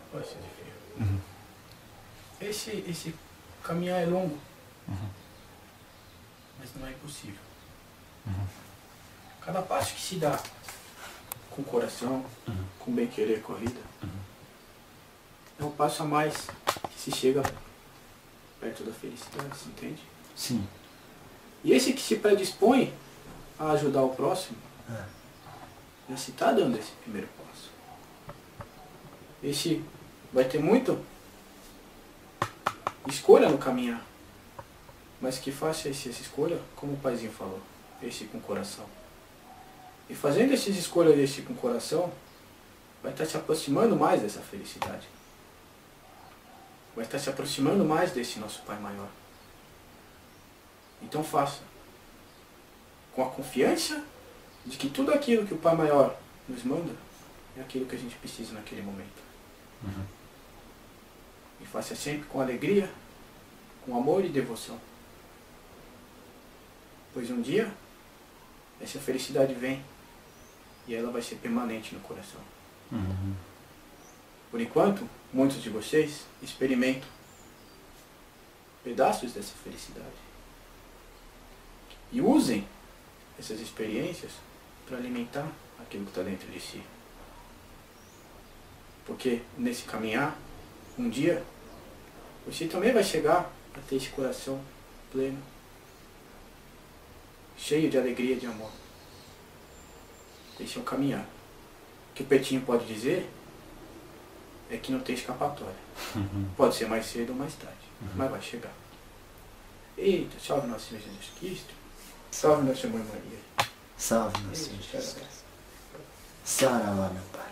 Olha esse desafio. Esse caminhar é longo, mas não é impossível. Cada passo que se dá com o coração, com bem-querer corrida, é um passo a mais que se chega perto da felicidade, você entende? Sim. E esse que se predispõe a ajudar o próximo, já se está dando esse primeiro passo. Esse vai ter muito escolha no caminhar, mas que faça essa escolha, como o paizinho falou, esse com o coração. E fazendo essas escolhas desse com o coração, vai estar se aproximando mais dessa felicidade. Vai estar se aproximando mais desse nosso Pai Maior. Então faça, com a confiança de que tudo aquilo que o Pai Maior nos manda é aquilo que a gente precisa naquele momento. E faça sempre com alegria, com amor e devoção. Pois um dia, essa felicidade vem e ela vai ser permanente no coração. Por enquanto, muitos de vocês experimentam pedaços dessa felicidade. E usem essas experiências para alimentar aquilo que está dentro de si. Porque nesse caminhar, um dia, você também vai chegar a ter esse coração pleno, cheio de alegria e de amor. Esse é o caminhar. O que o Petinho pode dizer é que não tem escapatória. Pode ser mais cedo ou mais tarde, mas vai chegar. Eita, salve nosso Senhor Jesus Cristo. Salve nossa Mãe Maria. Salve, nosso Senhor Jesus Cristo. Saravá, meu Pai.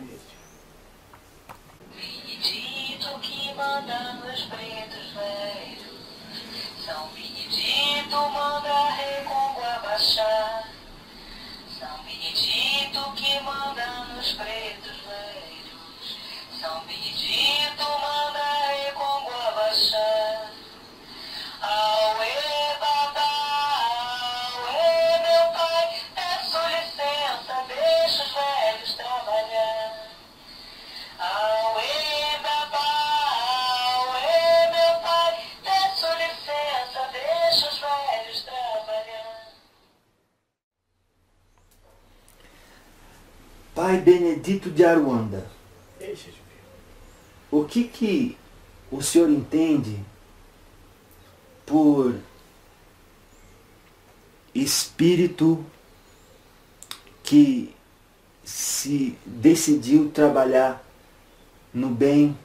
Benedito que manda nos pretos velhos, São Benedito manda Recôncavo baixar, São Benedito que manda nos pretos velhos, São Benedito manda Recôncavo baixar. Auê, babá, auê, meu pai, peço licença, deixa os velhos trabalhar. Auê, babá, auê, meu pai, peço licença, deixa os velhos trabalhar. Pai Benedito de Aruanda, Deixa de ver. o que o senhor entende por espírito que se decidiu trabalhar no bem?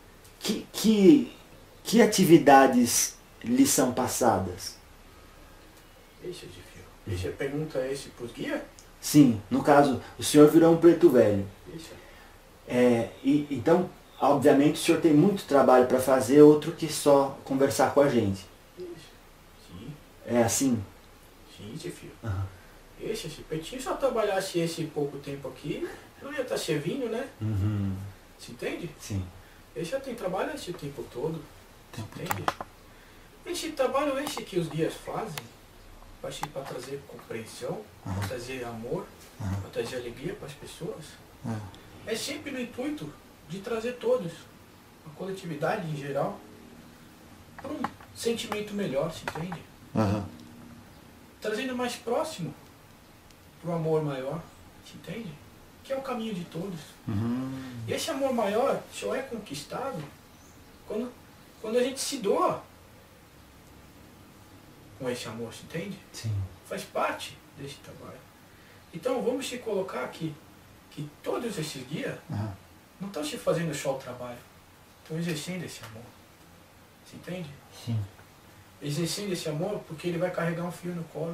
Que atividades lhe são passadas? Deixa de ver. Deixa pergunta esse pros guias? Sim, no caso, o senhor virou um preto velho. Deixa. Então, obviamente, o senhor tem muito trabalho para fazer, outro que só conversar com a gente. Deixa. Sim, É assim? sim, esse filho. Aham. Esse Petinho só trabalhasse esse pouco tempo aqui, não ia estar servindo, né? Você entende? Sim. Ele já tem trabalho esse tempo todo. Tempo Entende? Esse trabalho esse que os guias fazem, vai ser para trazer compreensão, para trazer amor, para trazer alegria para as pessoas. É sempre no intuito de trazer todos, a coletividade em geral, para um sentimento melhor, se entende? Trazendo mais próximo para o amor maior, se entende? Que é o caminho de todos. E esse amor maior só é conquistado quando a gente se doa com esse amor, se entende? Sim. Faz parte desse trabalho. Então vamos se colocar aqui que todos esses guias não estão se fazendo só o trabalho, estão exercendo esse amor. Você entende? Sim. Exercendo esse amor porque ele vai carregar um filho no colo.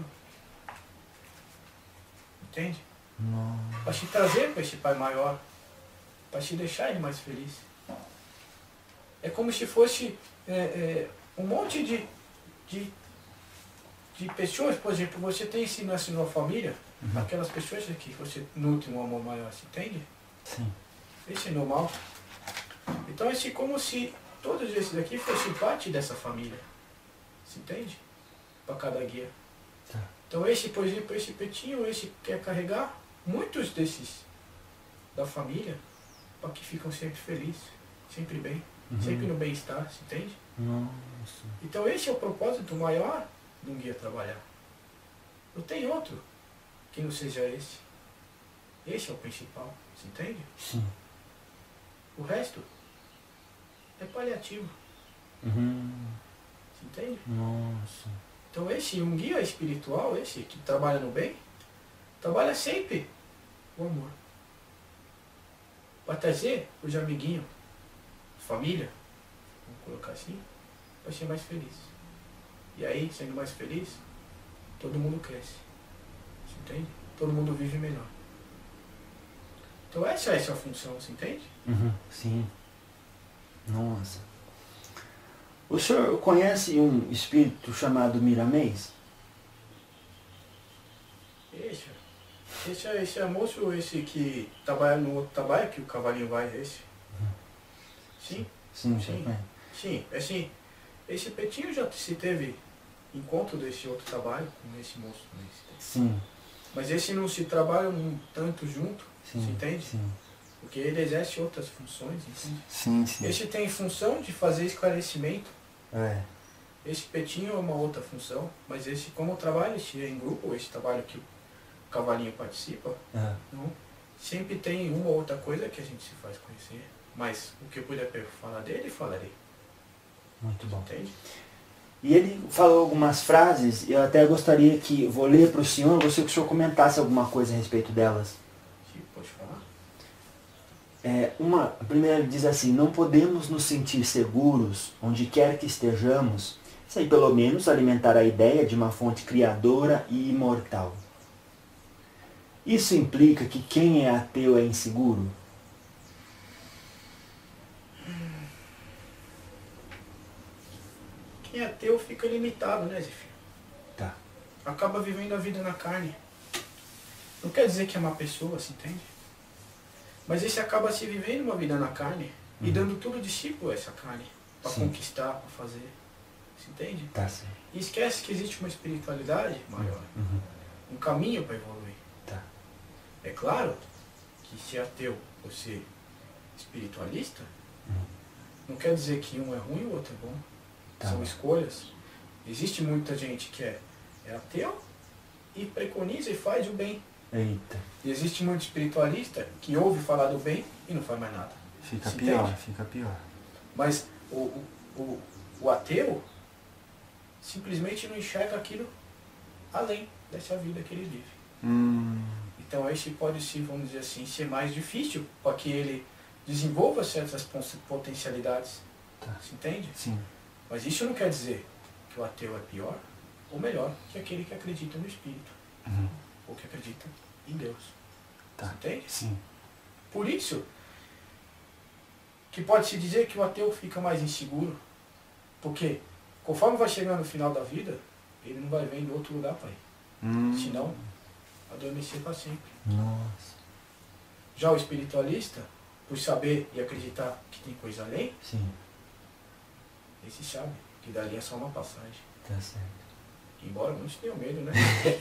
Entende? Para te trazer para esse Pai Maior, para te deixar ele mais feliz. É como se fosse um monte de pessoas, por exemplo, você tem isso na sua família, aquelas pessoas que você nutre um amor maior, você entende? Sim. Isso é normal. Então é como se todos esses aqui fossem parte dessa família. Você entende? Para cada guia. Tá. Então esse, por exemplo, esse Petinho, esse quer carregar muitos desses da família para que ficam sempre felizes. sempre bem, Uhum. sempre no bem-estar, se entende? Nossa. Então esse é o propósito maior de um guia trabalhar. Não tem outro que não seja esse. Esse é o principal, se entende? Sim. O resto é paliativo, Uhum. se entende? Nossa. Então esse, um guia espiritual, esse que trabalha no bem, trabalha sempre o amor. Para trazer os amiguinhos, família, vamos colocar assim, para ser mais feliz. E aí, sendo mais feliz, todo mundo cresce. Você entende? Todo mundo vive melhor. Então essa é a sua função, você entende? Uhum. Sim. Nossa. O senhor conhece um espírito chamado Miramês? Esse é moço, esse que trabalha no outro trabalho, que o cavalinho vai, esse. Sim? Sim, Sim. senhor. Sim, é assim, esse Petinho já se teve encontro desse outro trabalho com esse moço. Sim. Mas esse não se trabalha tanto junto, Sim. você entende? Sim. Porque ele exerce outras funções, entende? Sim, sim. Esse tem função de fazer esclarecimento. É. Esse Petinho é uma outra função, mas esse, como trabalha esse é em grupo, esse trabalho que o cavalinho participa, É. não, sempre tem uma ou outra coisa que a gente se faz conhecer. Mas o que eu puder falar dele, falarei. Muito bom. Entende? E ele falou algumas frases, eu até gostaria que, vou ler para o senhor, gostaria que o senhor comentasse alguma coisa a respeito delas. Sim, pode falar? A primeira diz assim: não podemos nos sentir seguros onde quer que estejamos, sem pelo menos alimentar a ideia de uma fonte criadora e imortal. Isso implica que quem é ateu é inseguro? Quem é ateu fica limitado, né, Zefir? Tá. Acaba vivendo a vida na carne. Não quer dizer que é uma pessoa, se entende? Mas esse acaba se vivendo uma vida na carne e dando tudo de si por essa carne. Para Sim. conquistar, para fazer. Se entende? Tá certo. E esquece que existe uma espiritualidade maior. Uhum. Um caminho para evoluir. Tá. É claro que ser ateu ou ser espiritualista não quer dizer que um é ruim e o outro é bom. Tá. São escolhas. Existe muita gente que é ateu e preconiza e faz o bem. Eita. E existe muito espiritualista que ouve falar do bem e não faz mais nada. Fica Se pior, entende? fica pior. Mas o ateu simplesmente não enxerga aquilo além dessa vida que ele vive. Então esse pode ser, vamos dizer assim, ser mais difícil para que ele desenvolva certas potencialidades. Tá. Se entende? Sim. Mas isso não quer dizer que o ateu é pior ou melhor que aquele que acredita no Espírito. Uhum. Ou que acredita em Deus. Tá. Você entende? Sim. Por isso que pode-se dizer que o ateu fica mais inseguro. Porque conforme vai chegando no final da vida, ele não vai ver em outro lugar para ir. Senão, adormecer para sempre. Nossa. Já o espiritualista, por saber e acreditar que tem coisa além, Sim. esse sabe que dali é só uma passagem. Tá certo. Embora muitos tenham medo, né?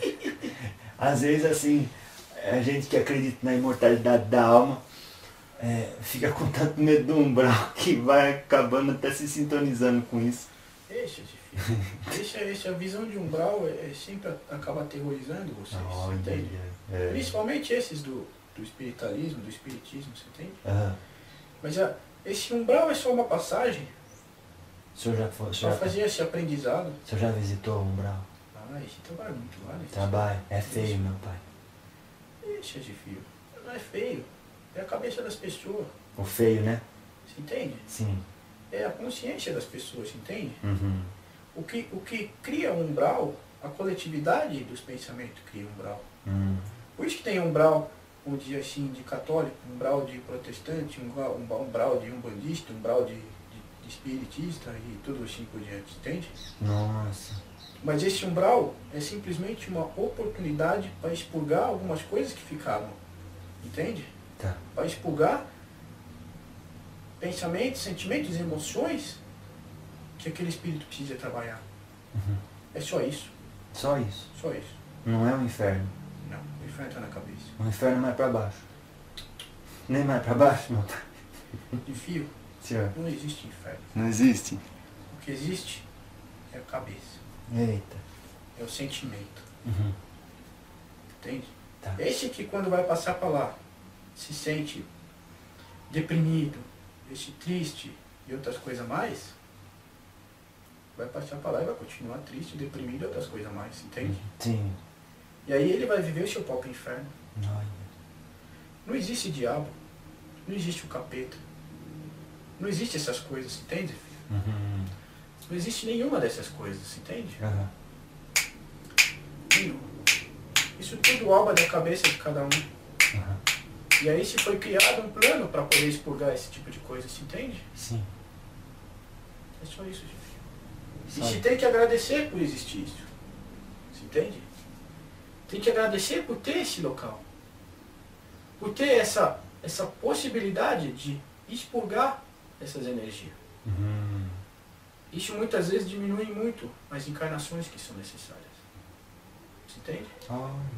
Às vezes, assim, a gente que acredita na imortalidade da alma fica com tanto medo do umbral que vai acabando até se sintonizando com isso. Deixa, a visão de umbral sempre acaba aterrorizando vocês, você entende? Principalmente esses do espiritualismo, do espiritismo, você entende? Aham. Mas esse umbral é só uma passagem O senhor já foi? para fazer esse aprendizado. O senhor já visitou o umbral? Esse trabalho é muito lá, né? Trabalho. É feio, meu pai. Deixa de fio. Não é feio. É a cabeça das pessoas. O feio, né? Você entende? Sim. É a consciência das pessoas, você entende? Uhum. O que cria um umbral, a coletividade dos pensamentos cria um umbral. Por isso que tem umbral, vamos dizer assim, de católico, umbral de protestante, umbral de umbandista, umbral de espiritista e tudo assim por diante, entende? Nossa. Mas esse umbral é simplesmente uma oportunidade para expurgar algumas coisas que ficaram, entende? Tá. Para expurgar pensamentos, sentimentos, emoções que aquele espírito precisa trabalhar. Uhum. É só isso, Só isso. só isso. Não é um inferno. Não, o inferno está na cabeça. O inferno é mais pra baixo. Nem mais pra baixo, meu pai. De fio, Senhor. Não existe inferno. Não existe? O que existe é a cabeça. Eita. É o sentimento. Uhum. Entende? Tá. Esse que quando vai passar para lá se sente deprimido, esse triste e outras coisas mais, vai passar para lá e vai continuar triste, deprimido e outras coisas mais, entende? Sim. E aí ele vai viver o seu próprio inferno. Olha. Não existe diabo, não existe o capeta, não existe essas coisas, entende, filho? Uhum. Não existe nenhuma dessas coisas, entende? Uhum. Nenhuma. Isso tudo obra da cabeça de cada um. Uhum. E aí se foi criado um plano para poder expurgar esse tipo de coisa, se entende? Sim. É só isso, gente. E Só se tem que agradecer por existir isso. Se entende? Tem que agradecer por ter esse local. Por ter essa possibilidade de expurgar essas energias. Uhum. Isso muitas vezes diminui muito as encarnações que são necessárias. Se entende? Olha.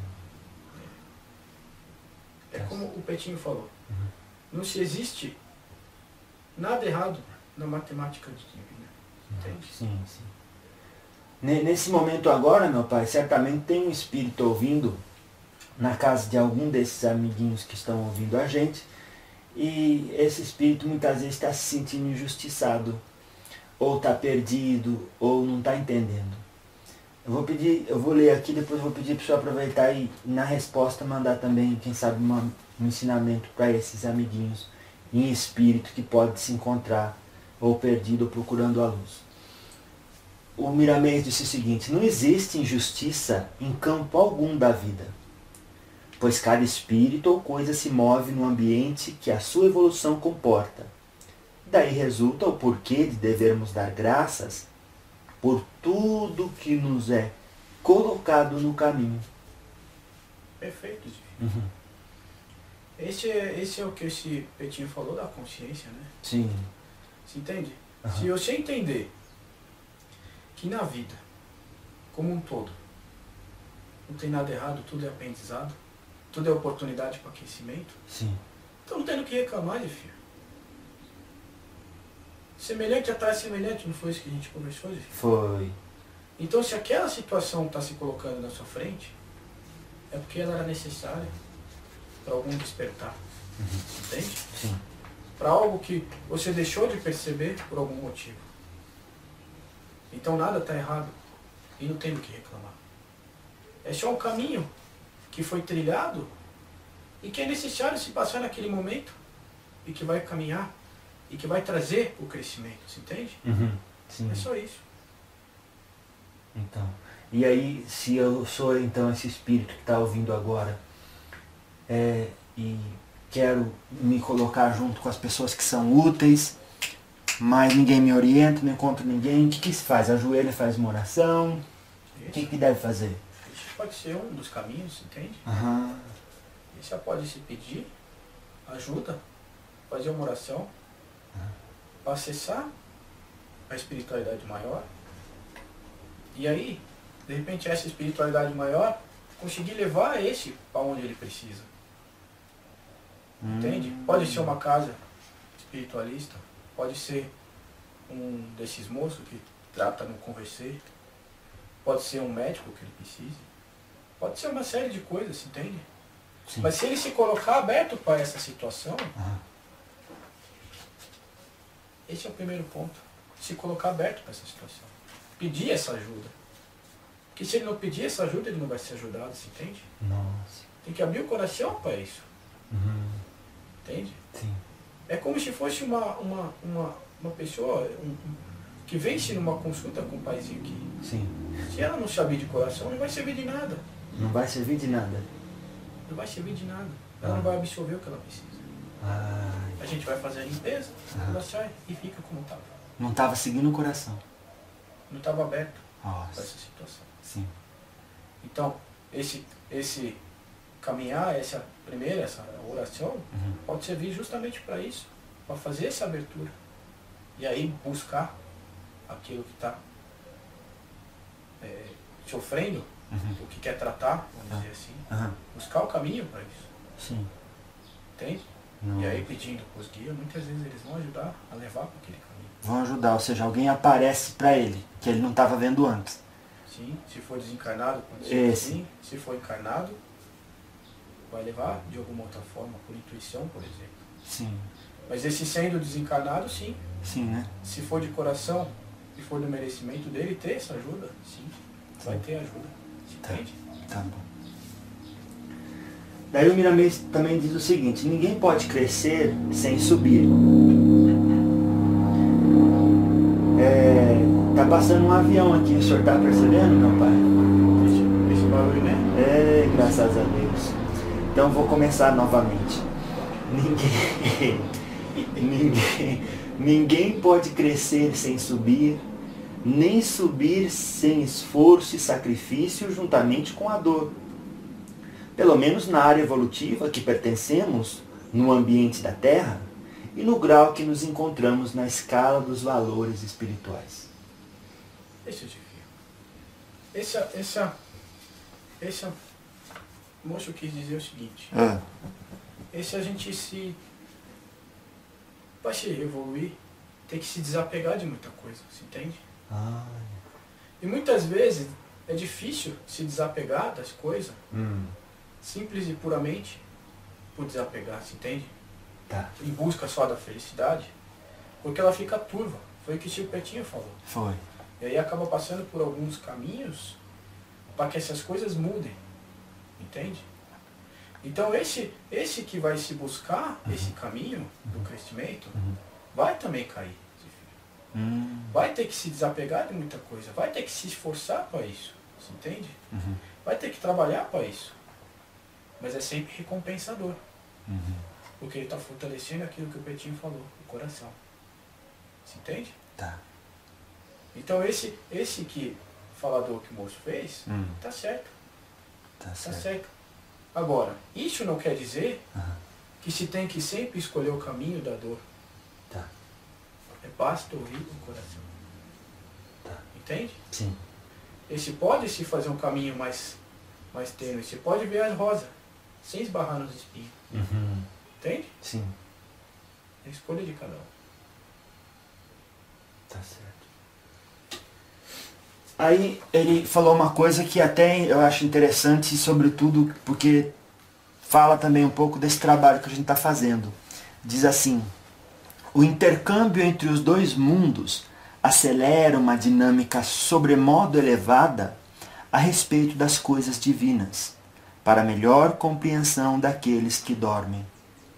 É como o Petinho falou. Uhum. Não se existe nada errado na matemática divina. Entende? Sim, sim. Nesse momento agora, meu pai, certamente tem um espírito ouvindo na casa de algum desses amiguinhos que estão ouvindo a gente, e esse espírito muitas vezes está se sentindo injustiçado, ou está perdido, ou não está entendendo. Eu vou ler aqui, depois eu vou pedir para o senhor aproveitar e na resposta mandar também, quem sabe, um ensinamento para esses amiguinhos em espírito que pode se encontrar ou perdido ou procurando a luz. O Miramês disse o seguinte: não existe injustiça em campo algum da vida, pois cada espírito ou coisa se move no ambiente que a sua evolução comporta. Daí resulta o porquê de devermos dar graças por tudo que nos é colocado no caminho. Perfeito, Zivi. Uhum. Esse é o que esse Petinho falou da consciência, né? Sim. Você entende? Uhum. Se você entender que na vida, como um todo, não tem nada errado, tudo é aprendizado, tudo é oportunidade para aquecimento, Sim. então não tem do que reclamar, filho. Semelhante atrai semelhante, não foi isso que a gente conversou, Zivi? Foi. Então se aquela situação está se colocando na sua frente, é porque ela era necessária para algum despertar. Uhum. Entende? Sim. Para algo que você deixou de perceber por algum motivo. Então nada está errado e não tem do que reclamar. É só um caminho que foi trilhado e que é necessário se passar naquele momento e que vai caminhar e que vai trazer o crescimento, você entende? Uhum. Sim. É só isso. Então, e aí, se eu sou então esse espírito que está ouvindo agora, e quero me colocar junto com as pessoas que são úteis, mas ninguém me orienta, não encontro ninguém, o que se faz? Ajoelha, faz uma oração, o que deve fazer? Isso pode ser um dos caminhos, entende? Uhum. E você pode se pedir ajuda, fazer uma oração, para acessar a espiritualidade maior. E aí, de repente, essa espiritualidade maior conseguir levar esse para onde ele precisa. Entende? Pode ser uma casa espiritualista, pode ser um desses moços que trata no converser, pode ser um médico que ele precise, pode ser uma série de coisas, entende? Sim. Mas se ele se colocar aberto para essa situação, esse é o primeiro ponto. Se colocar aberto para essa situação. Pedir essa ajuda. Porque se ele não pedir essa ajuda, ele não vai ser ajudado, você entende? Nossa. Tem que abrir o coração para isso. Uhum. Entende? Sim. É como se fosse uma pessoa que vence numa consulta com o paizinho aqui. Sim. Se ela não se abrir de coração, não vai servir de nada. Não vai servir de nada. Não vai servir de nada. Ela não vai absorver o que ela precisa. Ai. A gente vai fazer a limpeza, ela sai e fica como estava. Não estava seguindo o coração. Não estava aberto para Nossa. essa situação. Sim. Então, esse caminhar, essa oração, pode servir justamente para isso, para fazer essa abertura. E aí buscar aquilo que está sofrendo, o que quer tratar, vamos dizer assim, buscar o caminho para isso. Sim. Entende? Não. E aí pedindo para os guias, muitas vezes eles vão ajudar a levar para aquele caminho. Vão ajudar, ou seja, alguém aparece para ele, que ele não estava vendo antes. Sim, se for desencarnado, Esse. assim. Se for encarnado, vai levar de alguma outra forma, por intuição, por exemplo. Sim. Mas esse sendo desencarnado, sim. Sim, né? Se for de coração e for do merecimento dele ter essa ajuda, sim, vai ter ajuda. Entende? Tá bom. Daí o Miramês também diz o seguinte: ninguém pode crescer sem subir. Tá passando um avião aqui, o senhor tá percebendo, meu pai? Esse barulho, né? Graças a Deus. Então vou começar novamente. Ninguém pode crescer sem subir, nem subir sem esforço e sacrifício juntamente com a dor. Pelo menos na área evolutiva que pertencemos, no ambiente da Terra e no grau que nos encontramos na escala dos valores espirituais. Esse é o desafio. Esse moço quis dizer o seguinte. Esse a gente para se evoluir, tem que se desapegar de muita coisa, você entende? E muitas vezes é difícil se desapegar das coisas, simples e puramente por desapegar, você entende? Tá. Em busca só da felicidade, porque ela fica turva. Foi o que o Chico Petinho falou. Foi. E aí acaba passando por alguns caminhos para que essas coisas mudem, entende? Então esse que vai se buscar, esse caminho do crescimento, vai também cair. Vai ter que se desapegar de muita coisa, vai ter que se esforçar para isso, você entende? Vai ter que trabalhar para isso. Mas é sempre recompensador. Porque ele está fortalecendo aquilo que o Petinho falou, o coração. Você entende? Tá. Então esse que falador que o moço fez, tá certo. Tá Tá certo. certo. Agora, isso não quer dizer que se tem que sempre escolher o caminho da dor. Tá. Basta ouvir o coração. Tá. Entende? Sim. Esse pode se fazer um caminho mais tênue. Você pode ver as rosas, sem esbarrar nos espinhos. Entende? Sim. É a escolha de cada um. Tá certo. Aí ele falou uma coisa que até eu acho interessante, sobretudo porque fala também um pouco desse trabalho que a gente está fazendo. Diz assim: o intercâmbio entre os dois mundos acelera uma dinâmica sobremodo elevada a respeito das coisas divinas, para melhor compreensão daqueles que dormem.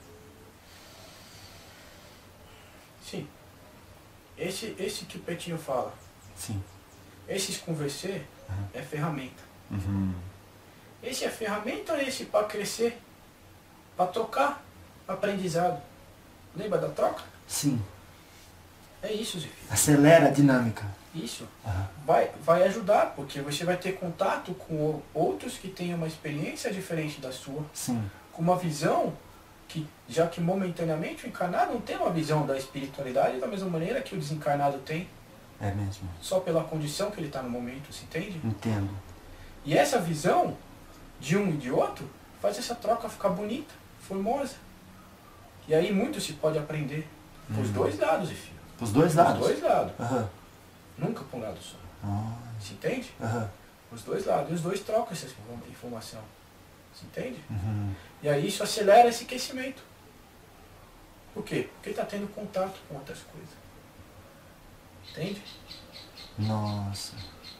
Sim. Esse que o Petinho fala. Sim. Esses conversar é ferramenta. Uhum. Esse é ferramenta, esse para crescer, para trocar aprendizado. Lembra da troca? Sim. É isso, Zé. Acelera a dinâmica. Isso. Uhum. Vai ajudar, porque você vai ter contato com outros que têm uma experiência diferente da sua. Sim. Com uma visão que, já que momentaneamente o encarnado não tem uma visão da espiritualidade da mesma maneira que o desencarnado tem. É mesmo. Só pela condição que ele está no momento, você entende? Entendo. E essa visão de um e de outro faz essa troca ficar bonita, formosa. E aí muito se pode aprender. Os dois lados, filho. Os dois lados? Os dois lados. Uhum. Nunca para um lado só. Você entende? Uhum. Os dois lados. E os dois trocam essa informação. Você entende? Uhum. E aí isso acelera esse aquecimento. Por quê? Porque está tendo contato com outras coisas. Entende? Nossa.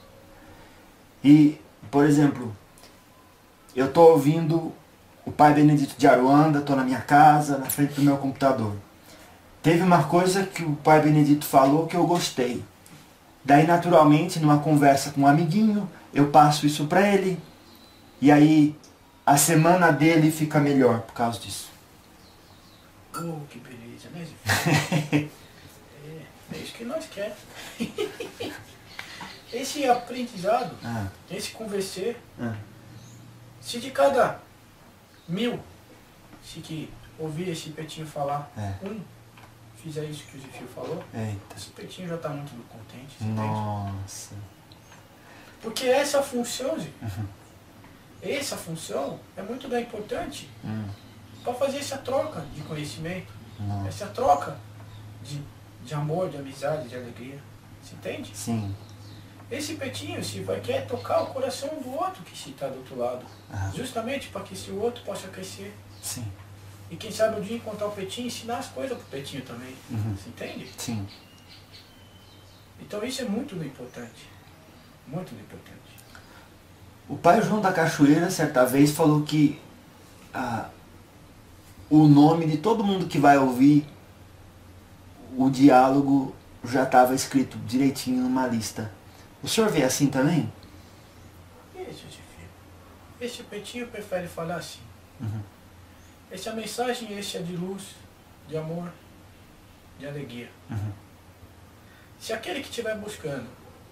E, por exemplo, eu estou ouvindo o Pai Benedito de Aruanda, estou na minha casa, na frente do meu computador. Teve uma coisa que o Pai Benedito falou que eu gostei. Daí, naturalmente, numa conversa com um amiguinho, eu passo isso para ele. E aí, a semana dele fica melhor por causa disso. Oh, que beleza, né, Zé? É isso que nós queremos. Esse aprendizado, esse conversar, se de cada 1000, se que ouvir esse Petinho falar, fizer isso que o Zifio falou, esse Petinho já está muito contente. Nossa. Entende? Porque essa função, Zé, essa função é muito importante para fazer essa troca de conhecimento, Nossa. essa troca de amor, de amizade, de alegria. Você entende? Sim. Esse petinho se vai querer tocar o coração do outro que se está do outro lado. Ah. Justamente para que esse outro possa crescer. Sim. E quem sabe um dia encontrar o petinho e ensinar as coisas pro petinho também. Uhum. Você entende? Sim. Então isso é muito importante. Muito importante. O pai João da Cachoeira, certa vez, falou que o nome de todo mundo que vai ouvir o diálogo já estava escrito direitinho numa lista. O senhor vê assim também? Isso, filho. Esse petinho prefere falar assim. Uhum. Essa mensagem é de luz, de amor, de alegria. Uhum. Se aquele que estiver buscando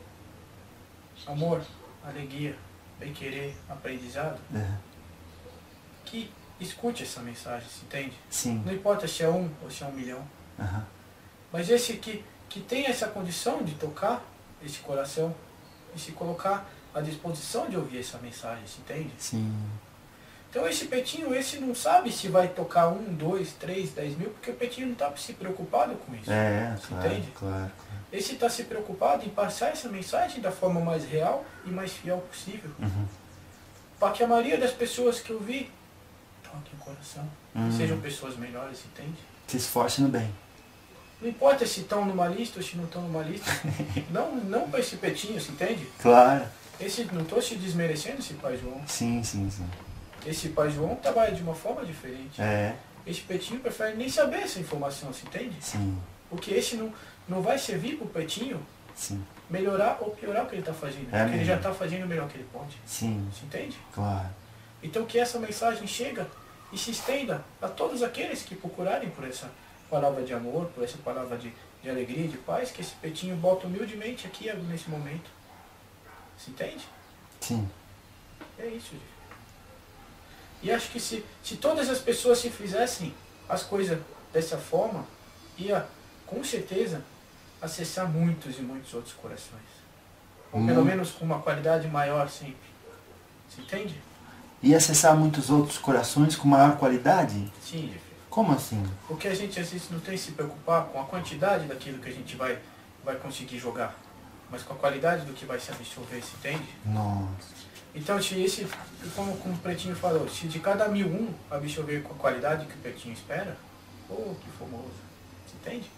amor, alegria, bem-querer, aprendizado, que escute essa mensagem, se entende? Sim. Não importa se é 1 ou se é 1 milhão. Uhum. Mas esse que tem essa condição de tocar esse coração e se colocar à disposição de ouvir essa mensagem, se entende? Sim. Então esse petinho, esse não sabe se vai tocar 1, 2, 3, 10 mil, porque o petinho não está se preocupado com isso. Claro, entende? claro. Esse está se preocupado em passar essa mensagem da forma mais real e mais fiel possível. Uhum. Para que a maioria das pessoas que eu vi toquem o coração. Sejam pessoas melhores, entende? Se esforce no bem. Não importa se estão numa lista ou se não estão numa lista. não para esse petinho, se entende? Claro. Não estou se desmerecendo esse pai João. Sim, sim, sim. Esse pai João trabalha de uma forma diferente. Esse petinho prefere nem saber essa informação, se entende? Sim. Porque esse não vai servir para o petinho Sim. melhorar ou piorar o que ele está fazendo. Porque ele já está fazendo o melhor que ele pode. Sim. Se entende? Claro. Então que essa mensagem chega e se estenda a todos aqueles que procurarem por essa palavra de amor, por essa palavra de alegria, de paz, que esse petinho bota humildemente aqui nesse momento. Se entende? Sim. É isso, gente. E acho que se todas as pessoas se fizessem as coisas dessa forma, ia com certeza acessar muitos e muitos outros corações. Ou pelo menos com uma qualidade maior sempre. Se entende? E acessar muitos outros corações com maior qualidade? Sim, Jefferson. Como assim? Porque a gente às vezes não tem que se preocupar com a quantidade daquilo que a gente vai conseguir jogar, mas com a qualidade do que vai se absorver, se entende? Nossa. Então, como o Pretinho falou, se de cada 1000 absorver com a qualidade que o Pretinho espera, que famoso, se entende?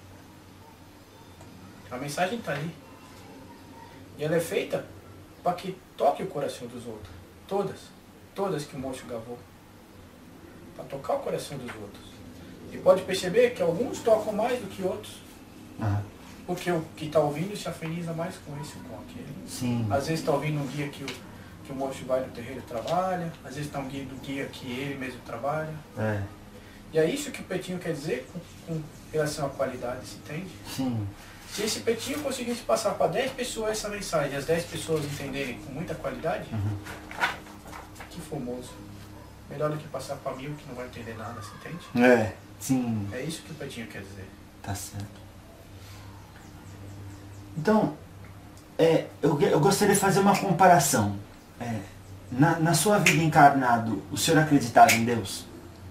A mensagem está ali. E ela é feita para que toque o coração dos outros. Todas que o moço gravou. Para tocar o coração dos outros. E pode perceber que alguns tocam mais do que outros. Porque o que está ouvindo se afiniza mais com esse ou com aquele. Sim. Às vezes está ouvindo um guia que o moço vai no terreiro e trabalha. Às vezes está um guia que ele mesmo trabalha. E é isso que o Petinho quer dizer com relação à qualidade, se entende? Sim. Se esse Petinho conseguisse passar para 10 pessoas essa mensagem, e as 10 pessoas entenderem com muita qualidade, que famoso. Melhor do que passar para 1000 que não vai entender nada, se entende? Sim. É isso que o Petinho quer dizer. Tá certo. Então, eu gostaria de fazer uma comparação. Na sua vida encarnado, o senhor acreditava em Deus?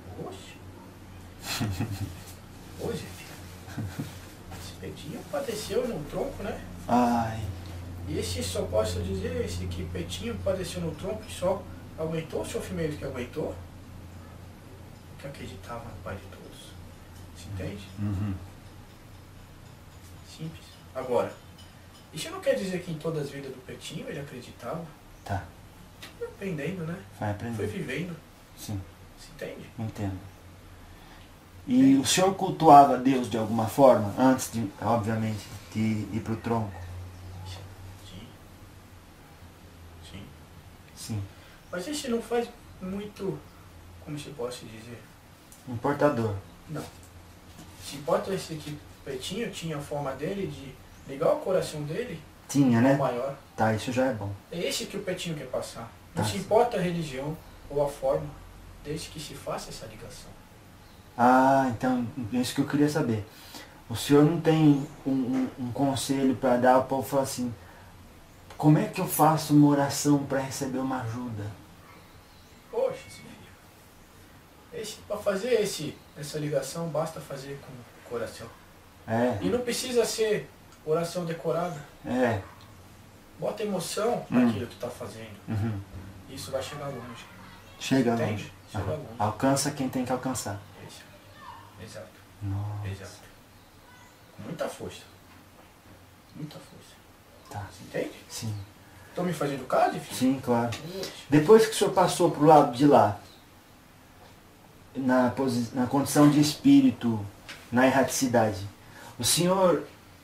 Hoje, esse Petinho padeceu no tronco, né? Ai. E esse, só posso dizer, esse que Petinho padeceu no tronco e só aguentou o sofrimento que aguentou, que acreditava no Pai de todos. Se entende? Simples. Agora, isso não quer dizer que em todas as vidas do Petinho ele acreditava. Tá. Foi aprendendo, né? Vai aprender. Foi vivendo. Sim. Se entende? Entendo. E o senhor cultuava Deus de alguma forma, antes de, obviamente, de ir para o tronco? Sim. Sim. Sim. Mas isso não faz muito, como se possa dizer? Um portador. Não. Se importa esse que Petinho tinha a forma dele de ligar o coração dele Tinha, né? ao maior. Tá, isso já é bom. É esse que o Petinho quer passar. Não Tá. se importa a religião ou a forma, desde que se faça essa ligação. Ah, então, é isso que eu queria saber. O senhor não tem um conselho para dar ao povo falar assim, como é que eu faço uma oração para receber uma ajuda? Poxa, esse filho. Para fazer essa ligação, basta fazer com o coração. É. E não precisa ser oração decorada. É. Bota emoção naquilo que está fazendo. Uhum. Isso vai chegar longe. Chega Entende? longe. Chega Aham. longe. Alcança quem tem que alcançar. Isso. Exato. Nossa. Exato. Com muita força. Muita força. Tá. Você entende? Sim. Estão me fazendo caso, filho? Sim, claro. Oxe. Depois que o senhor passou pro lado de lá, na condição de espírito, na erraticidade, o senhor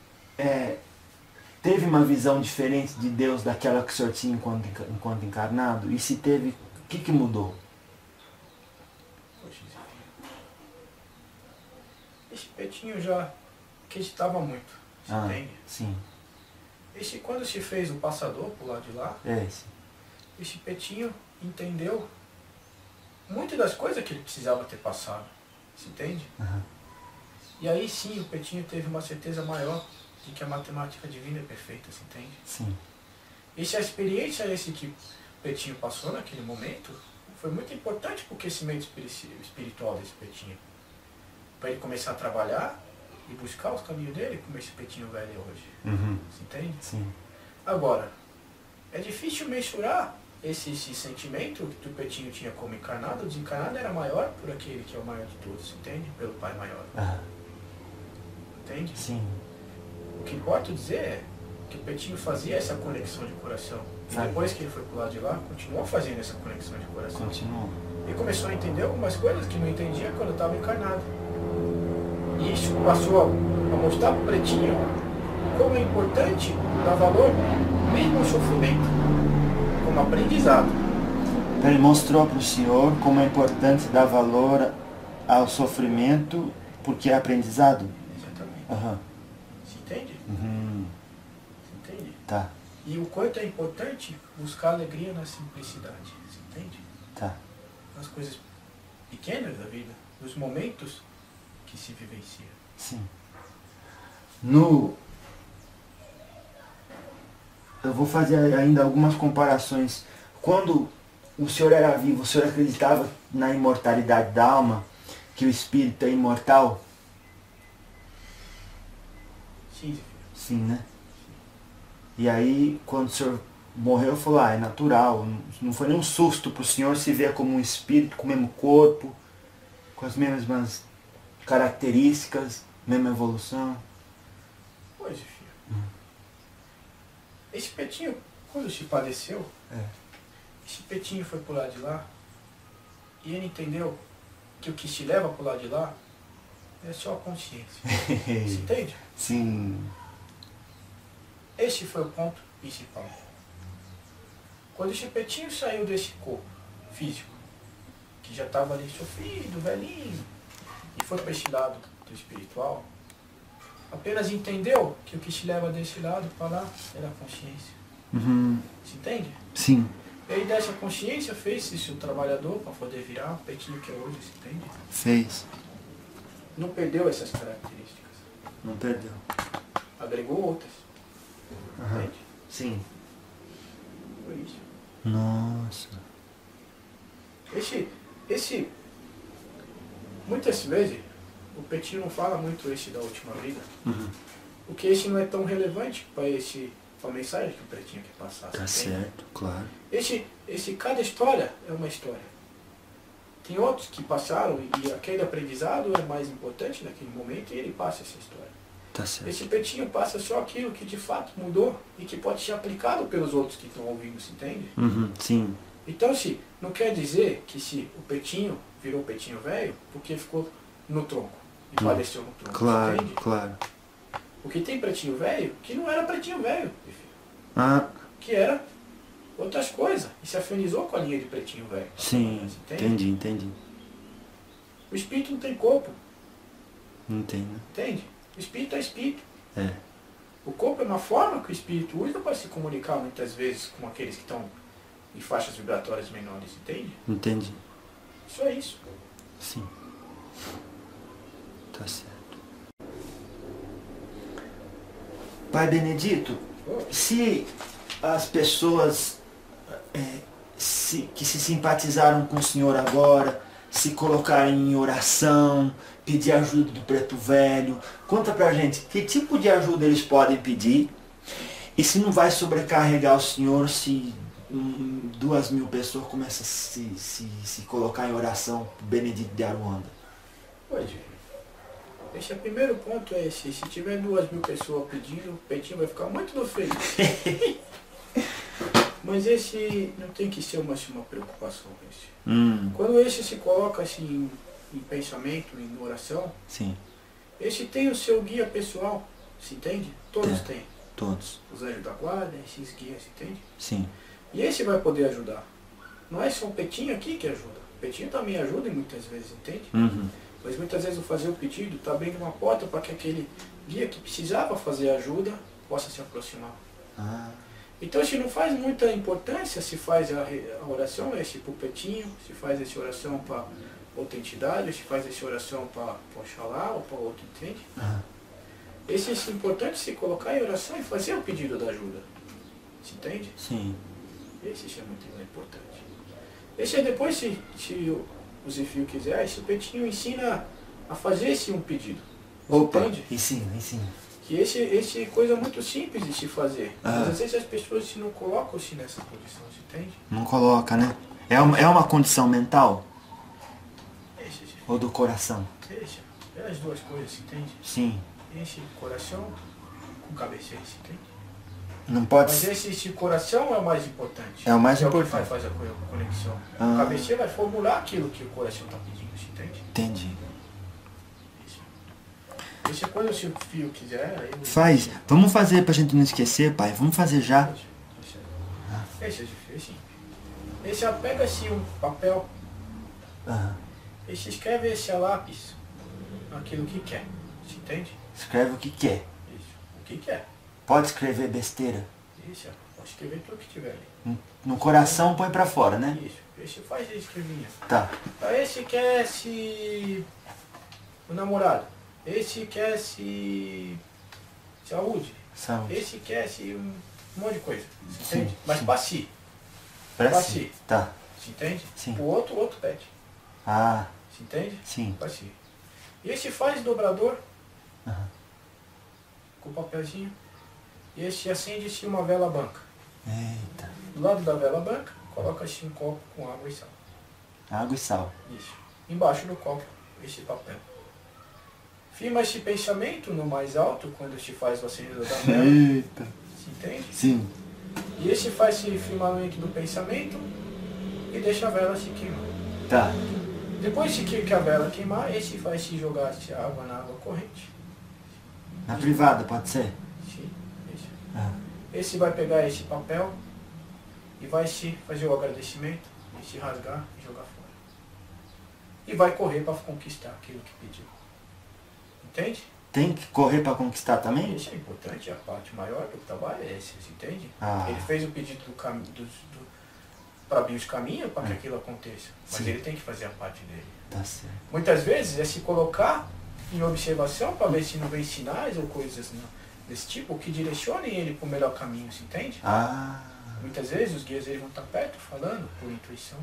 teve uma visão diferente de Deus daquela que o senhor tinha enquanto encarnado? E se teve, o que mudou? Poxa, Zé. Esse petinho já acreditava muito. Você entende? Sim. Esse, quando se fez o passador pro lado de lá, Esse. esse petinho entendeu muitas das coisas que ele precisava ter passado. Você entende? Uhum. E aí sim o petinho teve uma certeza maior de que a matemática divina é perfeita, você entende? Sim. E a experiência que o petinho passou naquele momento foi muito importante para o crescimento espiritual desse petinho. Para ele começar a trabalhar e buscar os caminhos dele, como esse petinho velho é hoje. Uhum. Você entende? Sim. Agora, é difícil mensurar esse sentimento que o petinho tinha como encarnado. O desencarnado era maior por aquele que é o maior de todos, entende? Pelo Pai maior. Entende? Sim. O que importa dizer é que o petinho fazia essa conexão de coração. E depois que ele foi pro lado de lá, continuou fazendo essa conexão de coração. Continua. E começou a entender algumas coisas que não entendia quando estava encarnado. E isso passou a mostrar para o pretinho como é importante dar valor mesmo ao sofrimento, como aprendizado. Então ele mostrou para o senhor como é importante dar valor ao sofrimento porque é aprendizado? Exatamente. Aham. Se entende? Uhum. Se entende? Tá. E o quanto é importante buscar alegria na simplicidade. Se entende? Tá. Nas coisas pequenas da vida, nos momentos que se vivencia. Sim. Eu vou fazer ainda algumas comparações. Quando o senhor era vivo, o senhor acreditava na imortalidade da alma? Que o espírito é imortal? Sim, Zé. Sim, né? E aí, quando o senhor morreu, falou, é natural. Não foi nem um susto para o senhor se ver como um espírito, com o mesmo corpo, com as mesmas características, mesma evolução. Pois, filho. Esse petinho, quando se padeceu, esse petinho foi pro lado de lá e ele entendeu que o que se leva pro lado de lá é só a consciência. Você entende? Sim. Esse foi o ponto principal. Quando esse petinho saiu desse corpo físico, que já estava ali sofrido, velhinho, e foi para esse lado do espiritual, apenas entendeu que o que se leva desse lado para lá era a consciência. Uhum. Você entende? Sim. E aí dessa consciência fez-se o trabalhador para poder virar o petinho que é hoje, você entende? Fez. Não perdeu essas características. Não perdeu. Agregou outras. Uhum. Entende? Sim. Foi isso. Nossa. Muitas vezes, o petinho não fala muito esse da última vida, Uhum. porque esse não é tão relevante para a mensagem que o pretinho quer passar. Tá entende? certo, claro. Cada história é uma história. Tem outros que passaram e aquele aprendizado é mais importante naquele momento e ele passa essa história. Tá certo. Esse petinho passa só aquilo que de fato mudou e que pode ser aplicado pelos outros que estão ouvindo, se entende? Uhum. Sim. Então, não quer dizer que se o petinho virou petinho velho, porque ficou no tronco e padeceu no tronco, Claro, entende? claro. Porque tem pretinho velho que não era pretinho velho, Ah, que era outras coisas, e se afinizou com a linha de pretinho velho. sim. Entende? Entendi. O espírito não tem corpo, Entendo. entende? O espírito é espírito. É. O corpo é uma forma que o espírito usa para se comunicar muitas vezes com aqueles que estão em faixas vibratórias menores, entende? Entendi. Só isso. Sim. Tá certo. Pai Benedito, se as pessoas que se simpatizaram com o senhor agora, se colocar em oração, pedir ajuda do preto velho. Conta pra gente que tipo de ajuda eles podem pedir e se não vai sobrecarregar o senhor se 2.000 pessoas começam a se colocar em oração pro Benedito de Aruanda. Pode. Esse é o primeiro ponto, é esse. Se tiver 2.000 pessoas pedindo, o peitinho vai ficar muito no feliz. Mas esse não tem que ser uma preocupação. Esse. Quando esse se coloca assim em pensamento, em oração, sim. Esse tem o seu guia pessoal, se entende? Todos têm. Todos. Os anjos da guarda, esses guias, se entende? Sim. E esse vai poder ajudar. Não é só o Petinho aqui que ajuda. O Petinho também ajuda muitas vezes, entende? Mas muitas vezes o fazer o pedido está abrindo uma porta para que aquele guia que precisava fazer ajuda possa se aproximar. Então se não faz muita importância se faz a oração esse para o Petinho, se faz essa oração para outra entidade, se faz essa oração para Oxalá ou para outro, entende? Esse é importante se colocar em oração e fazer o pedido da ajuda. Se entende? Sim. Esse é muito importante. Esse é depois, se o Zefio quiser, esse Petinho ensina a fazer esse um pedido. Opa, entende? ensina. Que esse é coisa muito simples de se fazer. Mas às vezes as pessoas se não colocam-se nessa condição, se entende? Não coloca, né? É uma condição mental? Ou do coração? É as duas coisas, se entende? Sim. Esse coração com cabeceira, se entende? Não pode Mas ser. esse coração é o mais importante. É o mais é importante. O que faz a conexão. O cabeceira vai formular aquilo que o coração está pedindo, se entende? Entendi. Esse é quando o seu filho quiser. Aí Faz. Vamos fazer pra gente não esquecer, pai. Vamos fazer já. Esse é difícil. Esse pega-se um papel. Esse escreve esse a lápis. Aquilo que quer. Se entende? Escreve o que quer. Isso. O que quer. Pode escrever besteira. Isso. Pode escrever tudo que tiver ali. No coração põe pra fora, né? Isso. Esse faz a escrevinha. Tá. Esse quer o namorado. Esse quer saúde. Esse quer um monte de coisa. Se entende? Mas para si. Pra si. Tá. Se entende? Sim. O outro pede. Se entende? Sim. Para si. E esse faz dobrador. Com papelzinho. E esse acende-se uma vela branca. Eita. Do lado da vela branca, coloca-se um copo com água e sal. Água e sal. Isso. Embaixo do copo, esse papel. Firma esse pensamento no mais alto, quando se faz o acendedor da vela. Eita. Se entende? Sim. E esse faz esse firmamento do pensamento e deixa a vela se queimar. Tá. Depois que a vela queimar, esse vai se jogar água na água corrente. Na privada, pode ser? Sim, isso. Esse vai pegar esse papel e vai se fazer o agradecimento, e se rasgar e jogar fora. E vai correr para conquistar aquilo que pediu. Entende? Tem que correr para conquistar também? Isso é importante, a parte maior do trabalho é esse, você entende? Ah. Ele fez o pedido para abrir os caminhos para que aquilo aconteça. Mas Sim. ele tem que fazer a parte dele. Tá certo. Muitas vezes é se colocar em observação para ver se não vem sinais ou coisas desse tipo que direcionem ele para o melhor caminho, você entende? Muitas vezes os guias eles vão estar perto falando por intuição.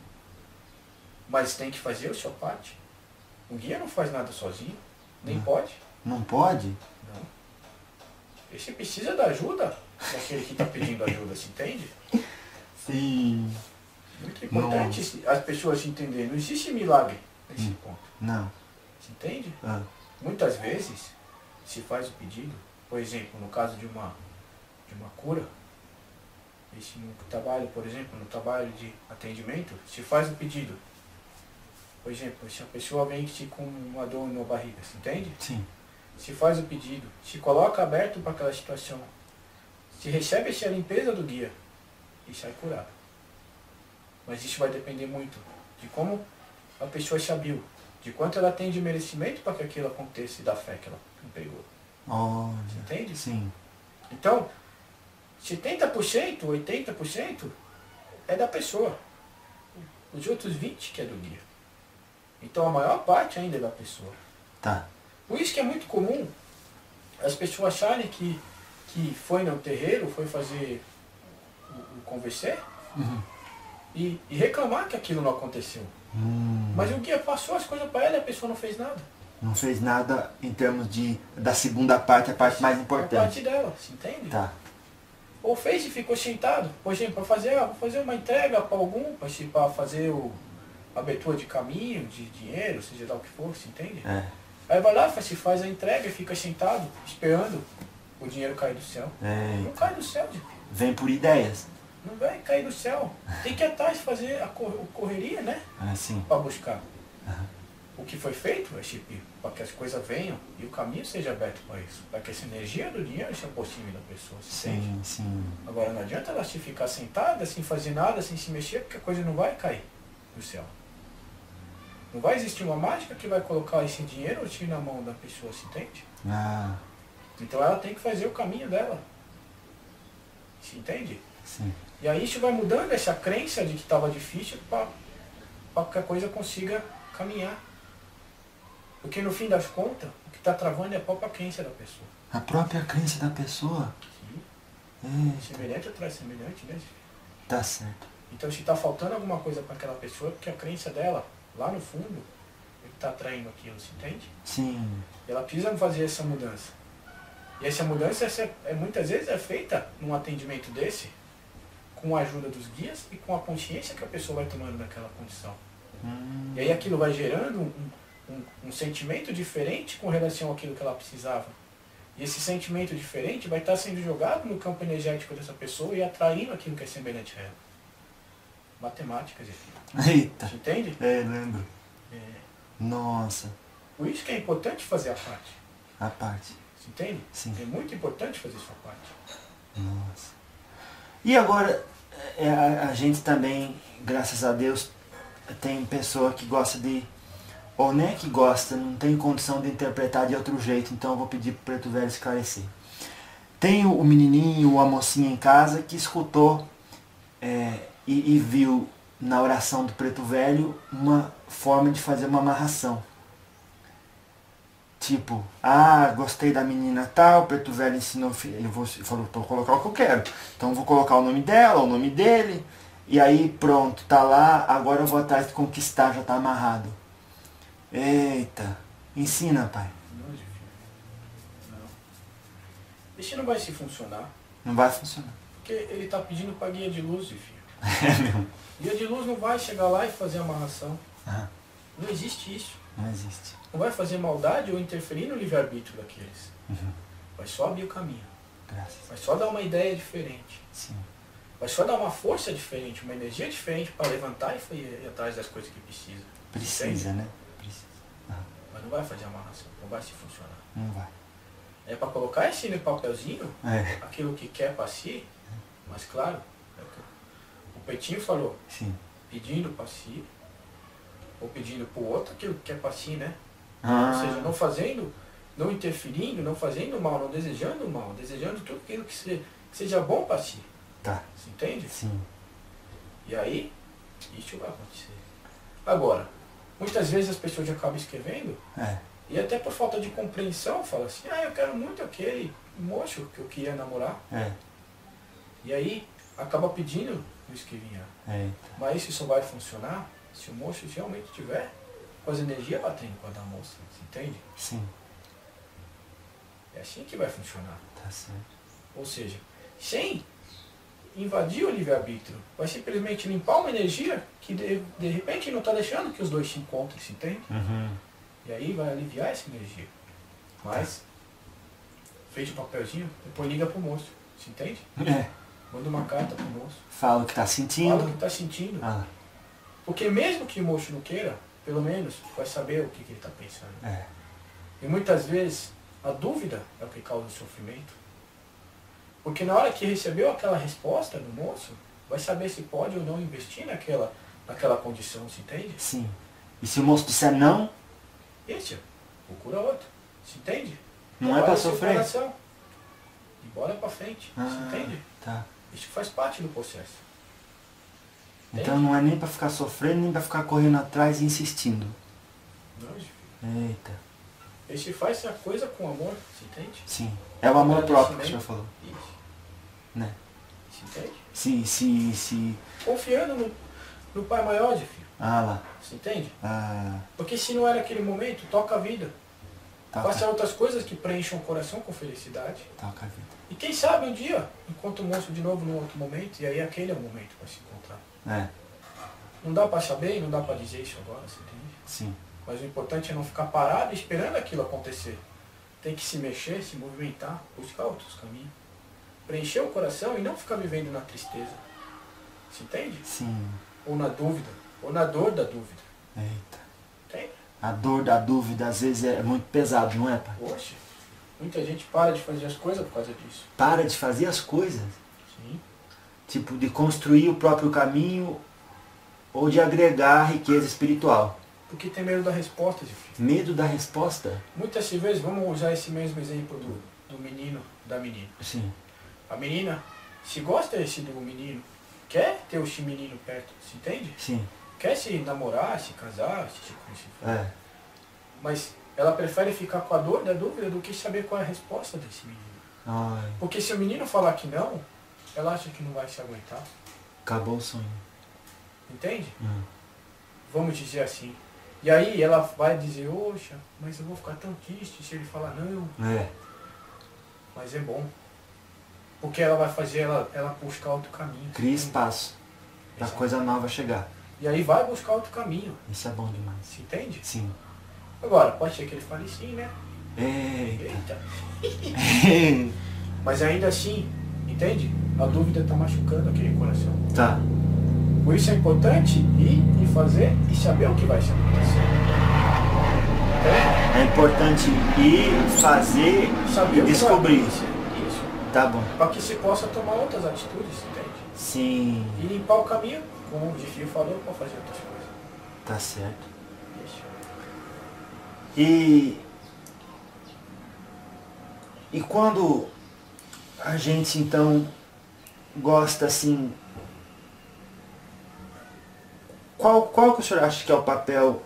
Mas tem que fazer a sua parte. O guia não faz nada sozinho, nem pode. Não pode? Não. Esse precisa da ajuda daquele que está pedindo ajuda, se entende? Sim. Muito importante as pessoas entenderem. Não existe milagre nesse ponto. Não. Se entende? Muitas vezes se faz o pedido, por exemplo, no caso de uma cura, esse no trabalho, por exemplo, no trabalho de atendimento, se faz o pedido. Por exemplo, se a pessoa vem com uma dor na barriga, se entende? Sim. Se faz o pedido, se coloca aberto para aquela situação, se recebe essa limpeza do guia e sai curado. Mas isso vai depender muito de como a pessoa se abriu, de quanto ela tem de merecimento para que aquilo aconteça e da fé que ela pegou. Você entende? Sim. Então, 70%, 80% é da pessoa. Os outros 20% que é do guia. Então a maior parte ainda é da pessoa. Tá. Por isso que é muito comum as pessoas acharem que foi no terreiro, foi fazer o conversar e reclamar que aquilo não aconteceu. Mas o guia passou as coisas para ela e a pessoa não fez nada. Não fez nada em termos da segunda parte, a parte mais A importante. parte dela, se entende? Tá. Ou fez e ficou sentado. Por exemplo, vou fazer uma entrega para algum, para fazer a abertura de caminho, de dinheiro, seja lá o que for, se entende? É. Aí vai lá, se faz a entrega e fica sentado, esperando o dinheiro cair do céu. Não cai do céu, gente. Vem por ideias. Não vai cair do céu. Tem que ir atrás fazer a correria, né? Sim. Para buscar. O que foi feito é para que as coisas venham e o caminho seja aberto para isso. Para que essa energia do dinheiro se aproxime da pessoa. Se entende? Sim. Agora não adianta ela se ficar sentada, sem fazer nada, sem se mexer, porque a coisa não vai cair do céu. Não vai existir uma mágica que vai colocar esse dinheiro assim na mão da pessoa, se entende? Então ela tem que fazer o caminho dela. Se entende? Sim. E aí isso vai mudando essa crença de que estava difícil para que a coisa consiga caminhar. Porque no fim das contas, o que está travando é a própria crença da pessoa. A própria crença da pessoa? Sim. Semelhante atrai semelhante, né? Tá certo. Então se está faltando alguma coisa para aquela pessoa, é porque a crença dela, lá no fundo, ele está atraindo aquilo, se entende? Sim. E ela precisa fazer essa mudança. E essa mudança muitas vezes é feita num atendimento desse, com a ajuda dos guias e com a consciência que a pessoa vai tomando daquela condição. E aí aquilo vai gerando um sentimento diferente com relação àquilo que ela precisava. E esse sentimento diferente vai estar sendo jogado no campo energético dessa pessoa e atraindo aquilo que é semelhante a ela. Matemáticas, enfim. Eita. Você entende? Lembro. Nossa. Por isso que é importante fazer a parte. A parte. Você entende? Sim. É muito importante fazer sua parte. Nossa. E agora, a gente também, graças a Deus, tem pessoa que gosta de... Ou nem é que gosta, não tem condição de interpretar de outro jeito, então eu vou pedir pro Preto Velho esclarecer. Tem o menininho ou a mocinha em casa que escutou e viu na oração do Preto Velho uma forma de fazer uma amarração. Tipo, gostei da menina tal, o Preto Velho ensinou, falou, vou colocar o que eu quero. Então eu vou colocar o nome dela, o nome dele, e aí pronto, tá lá, agora eu vou atrás de conquistar, já tá amarrado. Eita, ensina, pai. Não, filho. Não. Isso não vai se funcionar. Não vai funcionar. Porque ele está pedindo para guia de luz, filho. É mesmo. Guia de luz não vai chegar lá e fazer amarração. Ah, Não existe isso. não existe. Não vai fazer maldade ou interferir no livre-arbítrio daqueles. Vai só abrir o caminho. Graças. Vai só dar uma ideia diferente. Sim. Vai só dar uma força diferente, uma energia diferente para levantar e ir atrás das coisas que precisa. Precisa, Entende? né? Precisa. Mas não vai fazer amarração, não vai se funcionar. Não vai. É para colocar esse no papelzinho, É. aquilo que quer para si, mas claro, é o que o Petinho falou, Sim. pedindo para si, ou pedindo para o outro aquilo que quer para si, né? Ah, Ou seja, não fazendo, não interferindo, não fazendo mal, não desejando mal, desejando tudo aquilo que seja bom para si. tá. Você entende? Sim. E aí, isso vai acontecer. Agora, muitas vezes as pessoas acabam escrevendo, É. e até por falta de compreensão, fala assim, eu quero muito aquele moço que eu queria namorar. É. E aí, acaba pedindo o esquivinhar. É. Mas isso só vai funcionar se o moço realmente tiver com as energias batendo com a da moça. Você entende? Sim. É assim que vai funcionar. Tá certo. Ou seja, sem invadir o livre-arbítrio, vai simplesmente limpar uma energia que de repente não está deixando que os dois se encontrem, se entende? E aí vai aliviar essa energia. Mas, fecha o papelzinho, depois liga pro moço, se entende? É. Manda uma carta pro moço. Fala o que tá sentindo. Fala o que está sentindo. Ah, Porque mesmo que o moço não queira, pelo menos vai saber o que ele está pensando. é. E muitas vezes a dúvida é o que causa o sofrimento. Porque na hora que recebeu aquela resposta do moço, vai saber se pode ou não investir naquela condição, se entende? Sim. E se o moço disser não, Esse, procura outro, se entende? não é pra Trabalha seu sofrer. coração. E bora pra frente, Ah, se entende? tá. Isso faz parte do processo. Então não é nem pra ficar sofrendo, nem pra ficar correndo atrás e insistindo. Não, filho. Eita. Esse faz a coisa com amor, se entende? Sim. É o amor próprio que o senhor falou. Isso. Né? Se entende? Se Confiando no Pai Maior, de filho. Ah lá. Você entende? Ah, Porque se não é naquele momento, toca a vida. toca, Faça outras coisas que preencham o coração com felicidade. toca a vida. E quem sabe um dia, encontra o monstro de novo num outro momento, e aí aquele é o momento para se encontrar. É, Não dá para saber e não dá para dizer isso agora, você entende? sim. Mas o importante é não ficar parado esperando aquilo acontecer. Tem que se mexer, se movimentar, buscar outros caminhos. Preencher o coração e não ficar vivendo na tristeza. Você entende? Sim. Ou na dúvida, ou na dor da dúvida. Eita. Entende? A dor da dúvida às vezes é muito pesado, não é, pai? Poxa, muita gente para de fazer as coisas por causa disso. Para de fazer as coisas. Sim. Tipo, de construir o próprio caminho ou de agregar riqueza espiritual. Porque tem medo da resposta, filho. Medo da resposta? Muitas vezes, vamos usar esse mesmo exemplo do menino, da menina. Sim. A menina, se gosta desse do menino, quer ter esse menino perto, se entende? Sim. Quer se namorar, se casar, se É. mas ela prefere ficar com a dor da dúvida do que saber qual é a resposta desse menino. Ai, Porque se o menino falar que não, ela acha que não vai se aguentar. acabou o sonho. Entende? Hum. Vamos dizer assim. E aí ela vai dizer, oxa, mas eu vou ficar tão triste se ele falar não. É. Mas é bom. Porque ela vai fazer ela buscar outro caminho. Cria espaço pra Exato. coisa nova chegar. E aí vai buscar outro caminho. Isso é bom demais. Se entende? Sim. Agora, pode ser que ele fale sim, né? Eita. Eita. Mas ainda assim, entende? A dúvida está machucando aquele coração. Tá. Por isso é importante ir e fazer e saber o que vai se acontecer. Entende? É importante ir, fazer Saber e o que vai descobrir. acontecer. Isso. Tá bom. Para que se possa tomar outras atitudes, entende? Sim. E limpar o caminho, como o Gifio falou, para fazer outras coisas. Tá certo. Isso. E quando a gente então gosta assim, qual que o senhor acha que é o papel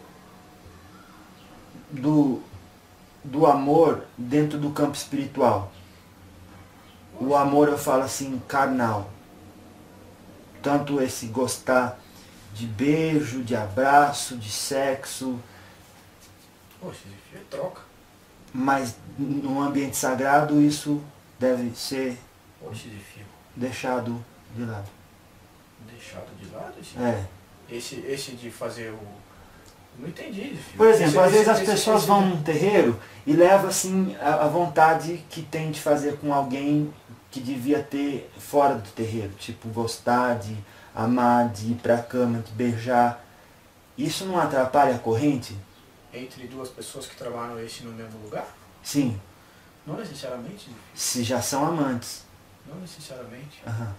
do amor dentro do campo espiritual? O amor, eu falo assim, carnal. Tanto esse gostar de beijo, de abraço, de sexo, Poxa, Gifio é troca. mas num ambiente sagrado isso deve ser Poxa, Gifio, deixado de lado. deixado de lado esse, É. esse de fazer o... Não entendi, Gifio. Por exemplo, Esse- às vezes esse- as pessoas esse- vão num terreiro e levam assim a vontade que tem de fazer com alguém que devia ter fora do terreiro. Tipo, gostar, de amar, de ir pra cama, de beijar. Isso não atrapalha a corrente? Entre duas pessoas que trabalham esse no mesmo lugar? Sim, Não necessariamente, Gifio. se já são amantes. Não necessariamente. Aham,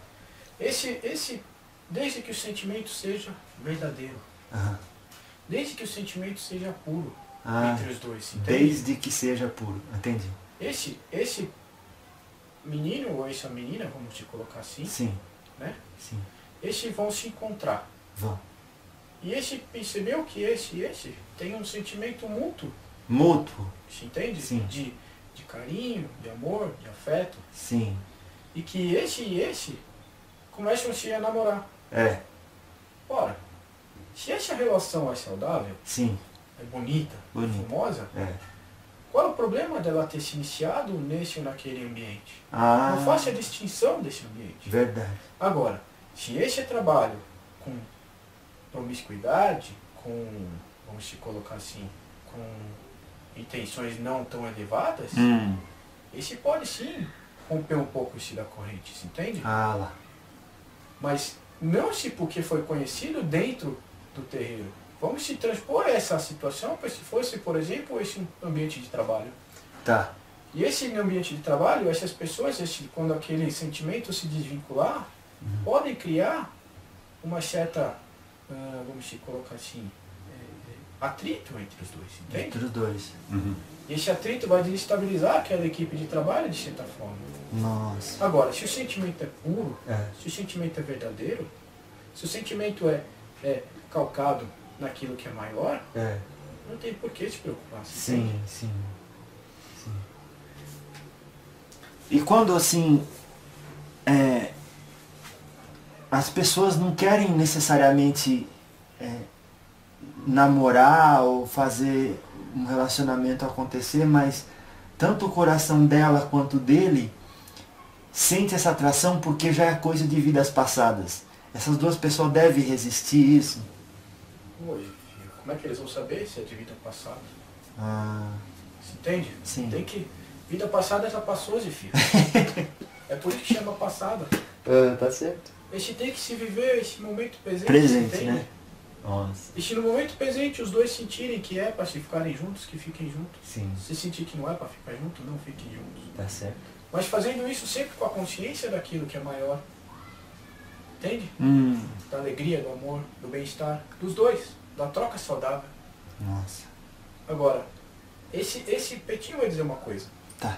Desde que o sentimento seja verdadeiro. aham. Desde que o sentimento seja puro Ah, entre os dois. Entende? desde que seja puro. Entendi. Esse menino ou essa menina, vamos te colocar assim, Sim, né? sim. Esses vão se encontrar. Vão. E esse percebeu que esse tem um sentimento mútuo, Mútuo. se entende? Sim. De carinho, de amor, de afeto. Sim. E que esse e esse começam a se namorar. É. Ora, se essa relação é saudável, Sim. é bonita, Bonita. famosa, É. qual é o problema dela ter se iniciado nesse ou naquele ambiente? Ah, Não faça a distinção desse ambiente. verdade. Agora, se esse trabalho com promiscuidade, com, vamos se colocar assim, com intenções não tão elevadas, esse pode sim romper um pouco esse da corrente, se entende? Ah lá. Mas não se porque foi conhecido dentro do terreiro. Vamos se transpor essa situação para se fosse, por exemplo, esse ambiente de trabalho. Tá. E esse ambiente de trabalho, essas pessoas, quando aquele sentimento se desvincular, podem criar uma certa, vamos se colocar assim, atrito entre os dois, entende? Entre os dois. E esse atrito vai desestabilizar aquela equipe de trabalho de certa forma. Nossa. Agora, se o sentimento é puro, É. se o sentimento é verdadeiro, se o sentimento é calcado naquilo que é maior, É. não tem por que se preocupar. você entende? Sim, sim. Sim. E quando assim as pessoas não querem necessariamente namorar ou fazer um relacionamento acontecer, mas tanto o coração dela quanto dele sente essa atração porque já é coisa de vidas passadas. Essas duas pessoas devem resistir isso. Hoje, filho, como é que eles vão saber se é de vida passada? Ah, Você entende? sim. Tem que... Vida passada já passou, Zé, filho. É por isso que chama passada. Tá certo. A gente tem que se viver esse momento presente. Presente, entende? né? Nossa. E se no momento presente os dois sentirem que é para se ficarem juntos, que fiquem juntos. Sim, Se sentir que não é para ficar junto, não fiquem juntos. tá certo. Mas fazendo isso sempre com a consciência daquilo que é maior. Entende? Da alegria, do amor, do bem-estar. Dos dois. Da troca saudável. Nossa. Agora, esse Petinho vai dizer uma coisa. Tá.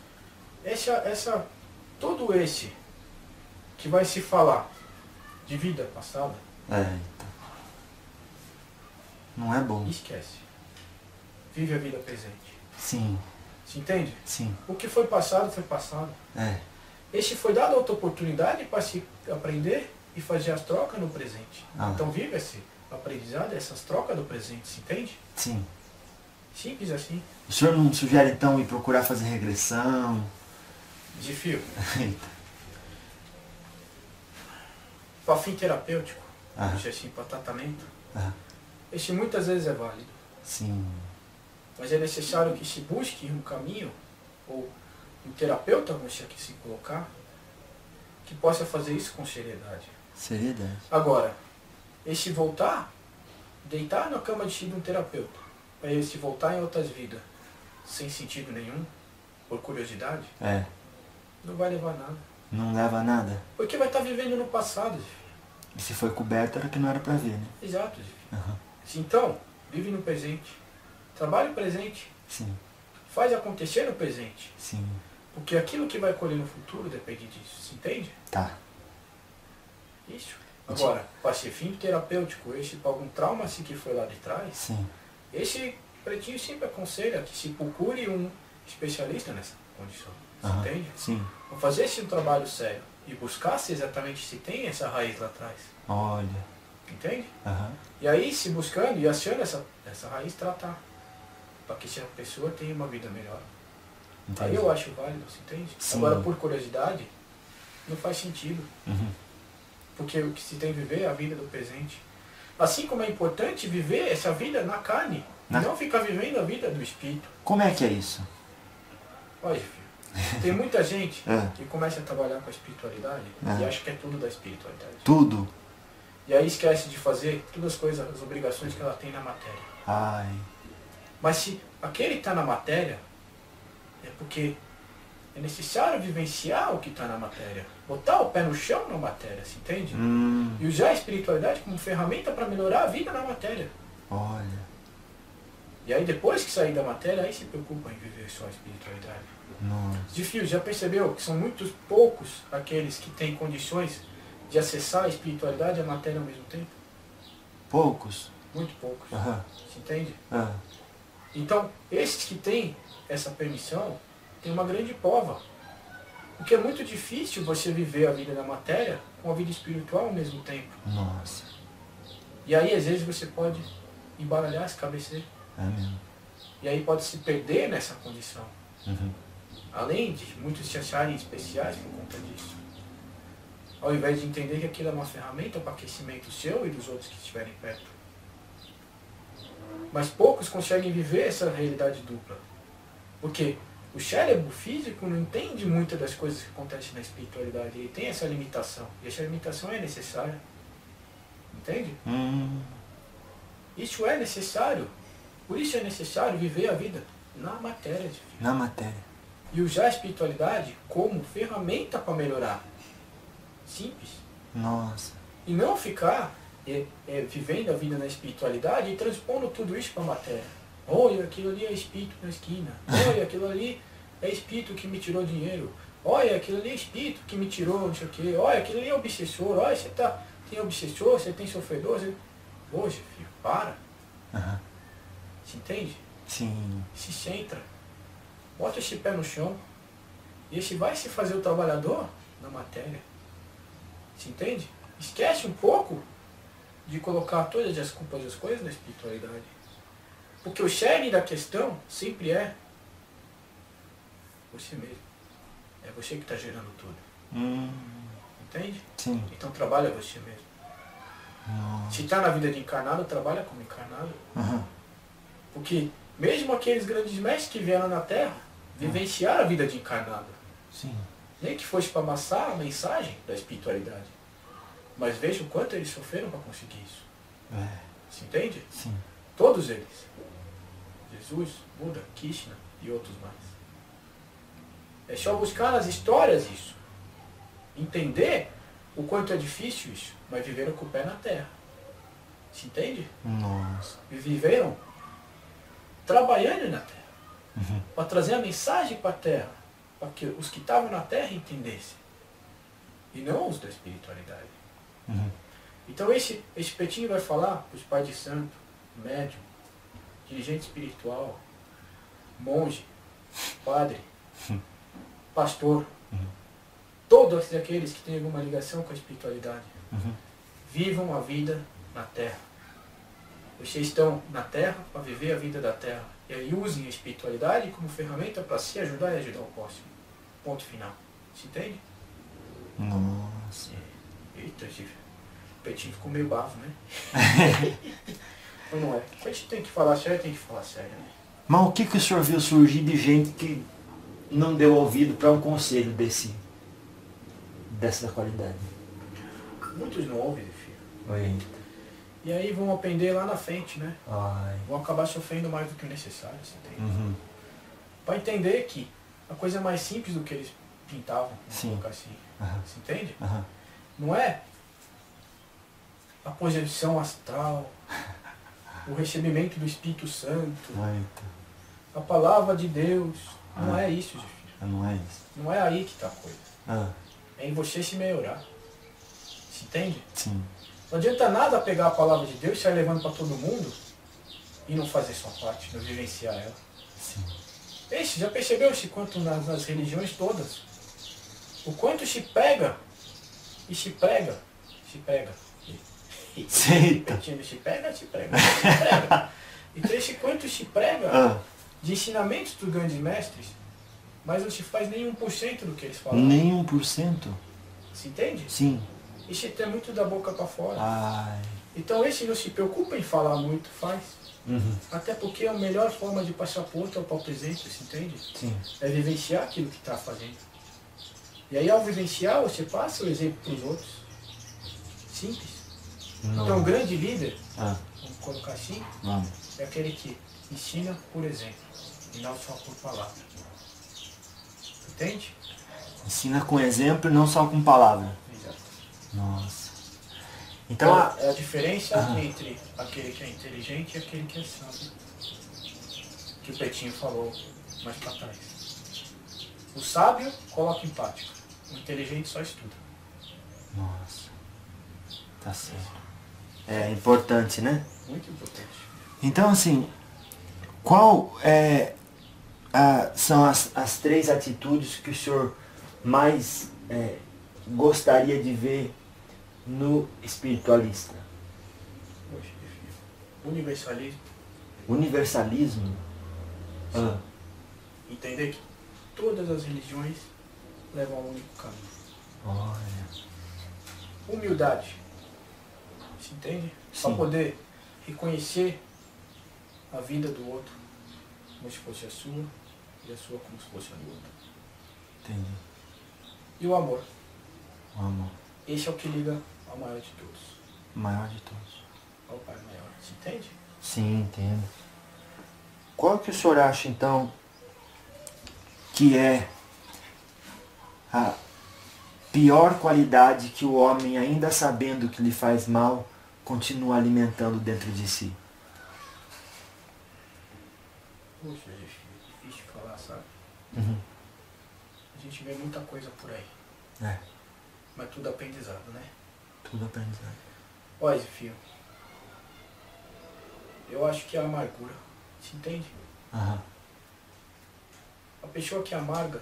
Todo esse que vai se falar de vida passada, Então. Não é bom. esquece. Vive a vida presente. Sim, Se entende? sim. O que foi passado, foi passado. Este foi dado outra oportunidade para se aprender e fazer as trocas no presente. Ah. Então vive esse aprendizado, essas trocas do presente, se entende? Sim. Simples assim. O senhor não sugere então ir procurar fazer regressão? De fio. Eita. Para fim terapêutico, Ah. assim, para tratamento, Ah. este muitas vezes é válido. Sim. Mas é necessário que se busque um caminho, ou um terapeuta, vamos aqui se colocar, que possa fazer isso com seriedade. Seriedade. Agora, esse voltar, deitar na cama de um terapeuta, para esse voltar em outras vidas, sem sentido nenhum, por curiosidade, não vai levar nada. Não leva a nada. Porque vai estar vivendo no passado, Zé. E se foi coberto era que não era pra ver, né? Exato, Zé. Aham. Então, vive no presente. Trabalhe o presente. Sim, Faz acontecer no presente. sim. Porque aquilo que vai colher no futuro depende disso. Se entende? Tá. Isso. Agora, para ser fim terapêutico, esse para algum trauma assim que foi lá de trás, Sim. esse Pretinho sempre aconselha que se procure um especialista nessa condição. Você Aham. entende? Sim. Vou fazer esse trabalho sério e buscar se exatamente se tem essa raiz lá atrás. Olha. Entende? Aham. E aí, se buscando e achando essa raiz, tratar. Para que essa pessoa tenha uma vida melhor. Entendi. Aí eu acho válido, você entende? Sim. Agora, por curiosidade, não faz sentido. Uhum. Porque o que se tem que viver é a vida do presente. Assim como é importante viver essa vida na carne. Na- Não ficar vivendo a vida do espírito. Como é que é isso? Olha, filho, tem muita gente É. que começa a trabalhar com a espiritualidade É. e acha que é tudo da espiritualidade. Tudo? E aí esquece de fazer todas as coisas, as obrigações que ela tem na matéria. Ai. Mas se aquele está na matéria, é porque é necessário vivenciar o que está na matéria. Botar o pé no chão na matéria, se entende? E usar a espiritualidade como ferramenta para melhorar a vida na matéria. Olha. E aí depois que sair da matéria, aí se preocupa em viver só a espiritualidade. Nossa. De fio, já percebeu que são muitos poucos aqueles que têm condições de acessar a espiritualidade e a matéria ao mesmo tempo? Poucos? Muito poucos. Aham. Se entende? Ah. Então, esses que têm essa permissão, têm uma grande prova. Porque é muito difícil você viver a vida da matéria com a vida espiritual ao mesmo tempo. Nossa. E aí, às vezes, você pode embaralhar, se cabecear. É mesmo. E aí pode se perder nessa condição. Uhum. Além de muitos se acharem especiais por conta disso. Ao invés de entender que aquilo é uma ferramenta para aquecimento seu e dos outros que estiverem perto. Mas poucos conseguem viver essa realidade dupla. Porque o cérebro físico não entende muitas das coisas que acontecem na espiritualidade. Ele tem essa limitação. E essa limitação é necessária. Entende? Isso é necessário. Por isso é necessário viver a vida na matéria. De vida. Na matéria. E usar a espiritualidade como ferramenta para melhorar. Simples. Nossa. E não ficar vivendo a vida na espiritualidade e transpondo tudo isso para a matéria. Olha, aquilo ali é espírito na esquina. Olha, aquilo ali é espírito que me tirou dinheiro. Olha, aquilo ali é espírito que me tirou não sei o quê. Olha, aquilo ali é obsessor. Olha, você tem obsessor, você tem sofredor. Hoje, filho, para. Aham. Se entende? Sim. Se centra. Bota esse pé no chão. E esse vai se fazer o trabalhador na matéria. Se entende? Esquece um pouco de colocar todas as culpas das coisas na espiritualidade. Porque o cerne da questão sempre é você mesmo. É você que está gerando tudo. Entende? Sim. Então trabalha você mesmo. Se está na vida de encarnado, trabalha como encarnado. Porque mesmo aqueles grandes mestres que vieram na Terra, vivenciaram a vida de encarnado. Sim. Nem que fosse para amassar a mensagem da espiritualidade. Mas veja o quanto eles sofreram para conseguir isso. Se entende? Sim. Todos eles. Jesus, Buda, Krishna e outros mais. É só buscar nas histórias isso. Entender o quanto é difícil isso, mas viveram com o pé na terra. Se entende? Nossa. E viveram trabalhando na terra. Para trazer a mensagem para a terra. Para que os que estavam na terra entendessem. E não os da espiritualidade. Então esse Petinho vai falar para os pais de santo, médium, dirigente espiritual, monge, padre, pastor, todos aqueles que têm alguma ligação com a espiritualidade. Vivam a vida na terra. Vocês estão na terra para viver a vida da terra. E aí usem a espiritualidade como ferramenta para se ajudar e ajudar o próximo. Ponto final. Se entende? Nossa. Eita, o Petinho ficou meio bavo, né? Ou não é? Quando a gente tem que falar sério, tem que falar sério, né? Mas o que o senhor viu surgir de gente que não deu ouvido para um conselho dessa qualidade? Muitos não ouvem, filho. Eita. E aí vão aprender lá na frente, né? Ai. Vão acabar sofrendo mais do que o necessário, você entende? Para entender que a coisa é mais simples do que eles pintavam, vamos colocar assim. Você entende? Não é a projeção astral, o recebimento do Espírito Santo, Eita. a palavra de Deus. Não é isso, filho. Não é isso. Não é aí que está a coisa. É em você se melhorar. Se entende? Sim. Não adianta nada pegar a palavra de Deus e sair levando para todo mundo e não fazer sua parte, não vivenciar ela. Sim. Esse, já percebeu-se quanto nas religiões todas? O quanto se pega e se prega. Se prega. Eita. Se pega, se prega. Se prega. Então esse quanto se prega de ensinamentos dos grandes mestres, mas não se faz nem 1% do que eles falam. Nem 1%? Se entende? Sim. Esse é muito da boca para fora. Ai. Então esse não se preocupa em falar muito, faz. Até porque a melhor forma de passar por outro é o pau presente, se entende? Sim. É vivenciar aquilo que está fazendo. E aí ao vivenciar, você passa o exemplo para os outros. Simples. Não. Então um grande líder, Vamos colocar assim, é aquele que ensina por exemplo, e não só por palavra. Entende? Ensina com exemplo e não só com palavra. Exato. Nossa. Então é a diferença entre aquele que é inteligente e aquele que é sábio. Que o Petinho falou mais para trás. O sábio coloca em prática. O inteligente só estuda. Nossa. Tá certo. É importante, né? Muito importante. Então, assim, qual são as 3 atitudes que o senhor mais gostaria de ver no espiritualista? Poxa, universalismo. Universalismo? Entender que todas as religiões levam a um único caminho. Olha. Humildade. Se entende? Para poder reconhecer a vida do outro como se fosse a sua e a sua como se fosse a do outro. Entendi. E o amor. O amor. Esse é o que liga ao maior de todos. O maior de todos. Ao Pai maior. Se entende? Sim, entendo. Qual que o senhor acha, então, que é a pior qualidade que o homem, ainda sabendo que lhe faz mal, continua alimentando dentro de si? Poxa, é difícil de falar, sabe? A gente vê muita coisa por aí. Mas tudo aprendizado, né? Tudo aprendizado. Olha, filho. Eu acho que é a amargura. Se entende? A pessoa que é amarga,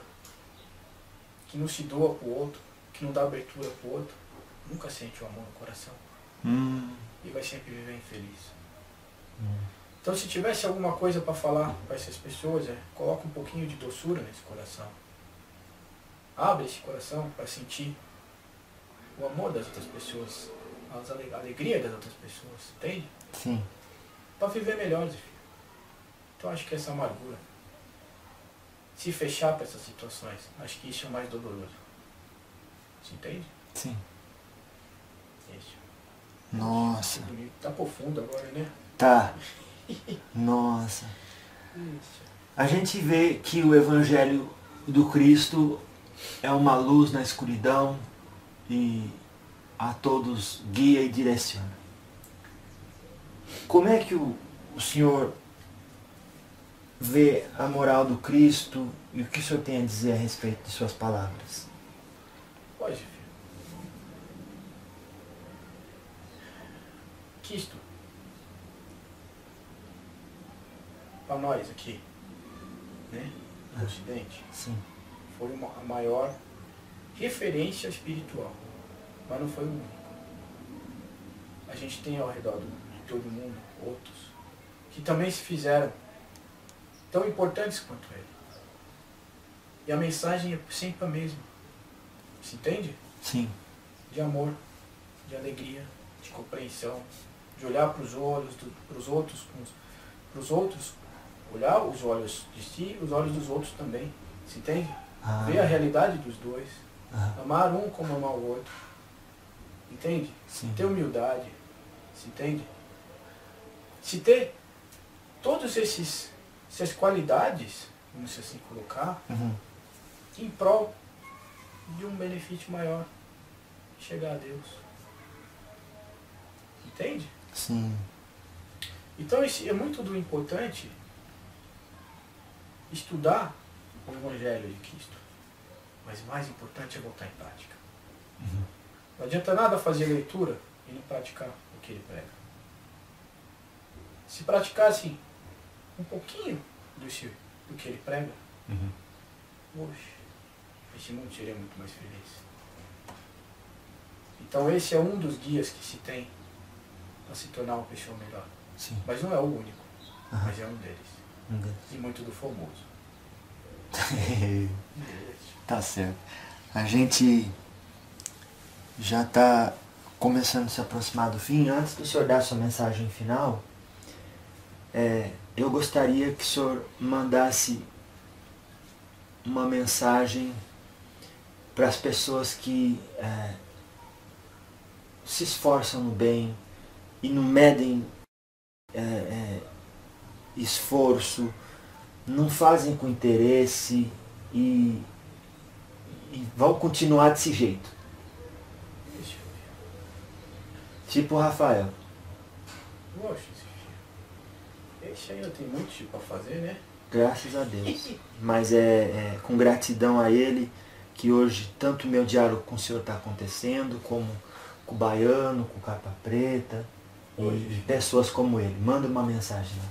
que não se doa pro outro, que não dá abertura pro outro, nunca sente o amor no coração. e vai sempre viver infeliz. Então, se tivesse alguma coisa para falar para essas pessoas, coloca um pouquinho de doçura nesse coração. Abre esse coração para sentir o amor das outras pessoas, a alegria das outras pessoas, entende? Sim. Para viver melhor, filho. Então, acho que essa amargura, se fechar para essas situações, acho que isso é o mais doloroso. Você entende? Sim. Isso. Nossa. Tá profundo agora, né? Tá. Nossa. Isso. A gente vê que o Evangelho do Cristo é uma luz na escuridão e a todos guia e direciona. Como é que o senhor vê a moral do Cristo e o que o senhor tem a dizer a respeito de suas palavras? Pode, filho. Cristo, para nós aqui, né, no Ocidente, Sim. foi a maior referência espiritual, mas não foi o único. A gente tem ao redor de todo mundo outros que também se fizeram tão importantes quanto ele. E a mensagem é sempre a mesma. Você entende? Sim. De amor, de alegria, de compreensão, de olhar para os olhos para os outros, olhar os olhos de si e os olhos dos outros também. Você entende? Ver a realidade dos dois. Amar um como amar o outro. Entende? Sim. Ter humildade. Se entende? Se ter todas essas qualidades, vamos assim colocar, em prol de um benefício maior, chegar a Deus. Entende? Sim. Então é muito do importante estudar o Evangelho de Cristo. Mas o mais importante é botar em prática. Não adianta nada fazer leitura e não praticar o que ele prega. Se praticasse um pouquinho do que ele prega, oxe, esse mundo seria muito mais feliz. Então esse é um dos guias que se tem para se tornar uma pessoa melhor. Sim. Mas não é o único, mas é um deles. E muito do famoso. Tá certo. A gente já está começando a se aproximar do fim. Antes do senhor dar sua mensagem final, eu gostaria que o senhor mandasse uma mensagem para as pessoas que se esforçam no bem e não medem esforço, não fazem com interesse e vão continuar desse jeito. Tipo o Rafael. Poxa, esse aí eu tenho muito tipo para fazer, né? Graças a Deus. Mas é com gratidão a ele que hoje tanto o meu diálogo com o senhor está acontecendo, como com o Baiano, com o Capa Preta e pessoas como ele. Manda uma mensagem lá.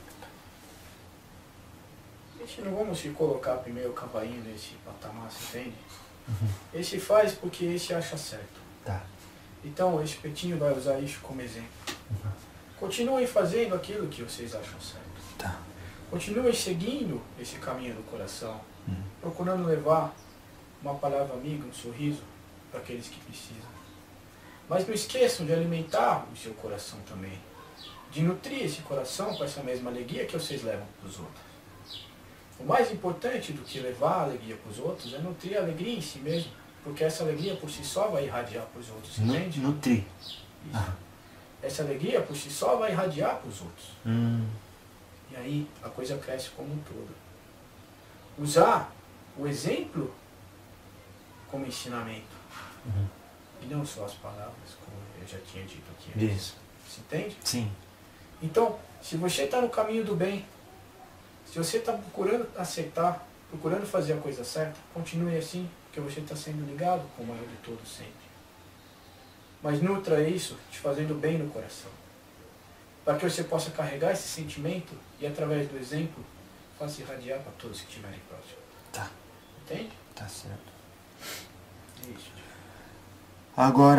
Gente, não vamos se colocar primeiro campainho nesse patamar, você entende? Esse faz porque esse acha certo. Tá. Então esse Petinho vai usar isso como exemplo. Continuem fazendo aquilo que vocês acham certo. Tá. Continuem seguindo esse caminho do coração, procurando levar uma palavra amiga, um sorriso para aqueles que precisam. Mas não esqueçam de alimentar o seu coração também, de nutrir esse coração com essa mesma alegria que vocês levam para os outros. O mais importante do que levar a alegria para os outros é nutrir a alegria em si mesmo, porque essa alegria por si só vai irradiar para os outros, entende? Nutrir. Essa alegria por si só vai irradiar para os outros. E aí a coisa cresce como um todo. Usar o exemplo como ensinamento. E não só as palavras, como eu já tinha dito aqui. Isso. Você entende? Sim. Então, se você está no caminho do bem, se você está procurando acertar, procurando fazer a coisa certa, continue assim, porque você está sendo ligado com o maior de todos sempre. Mas nutra isso te fazendo bem no coração. Para que você possa carregar esse sentimento e, através do exemplo, faça irradiar para todos que estiverem próximos. Tá. Entende? Tá certo. Isso. Agora,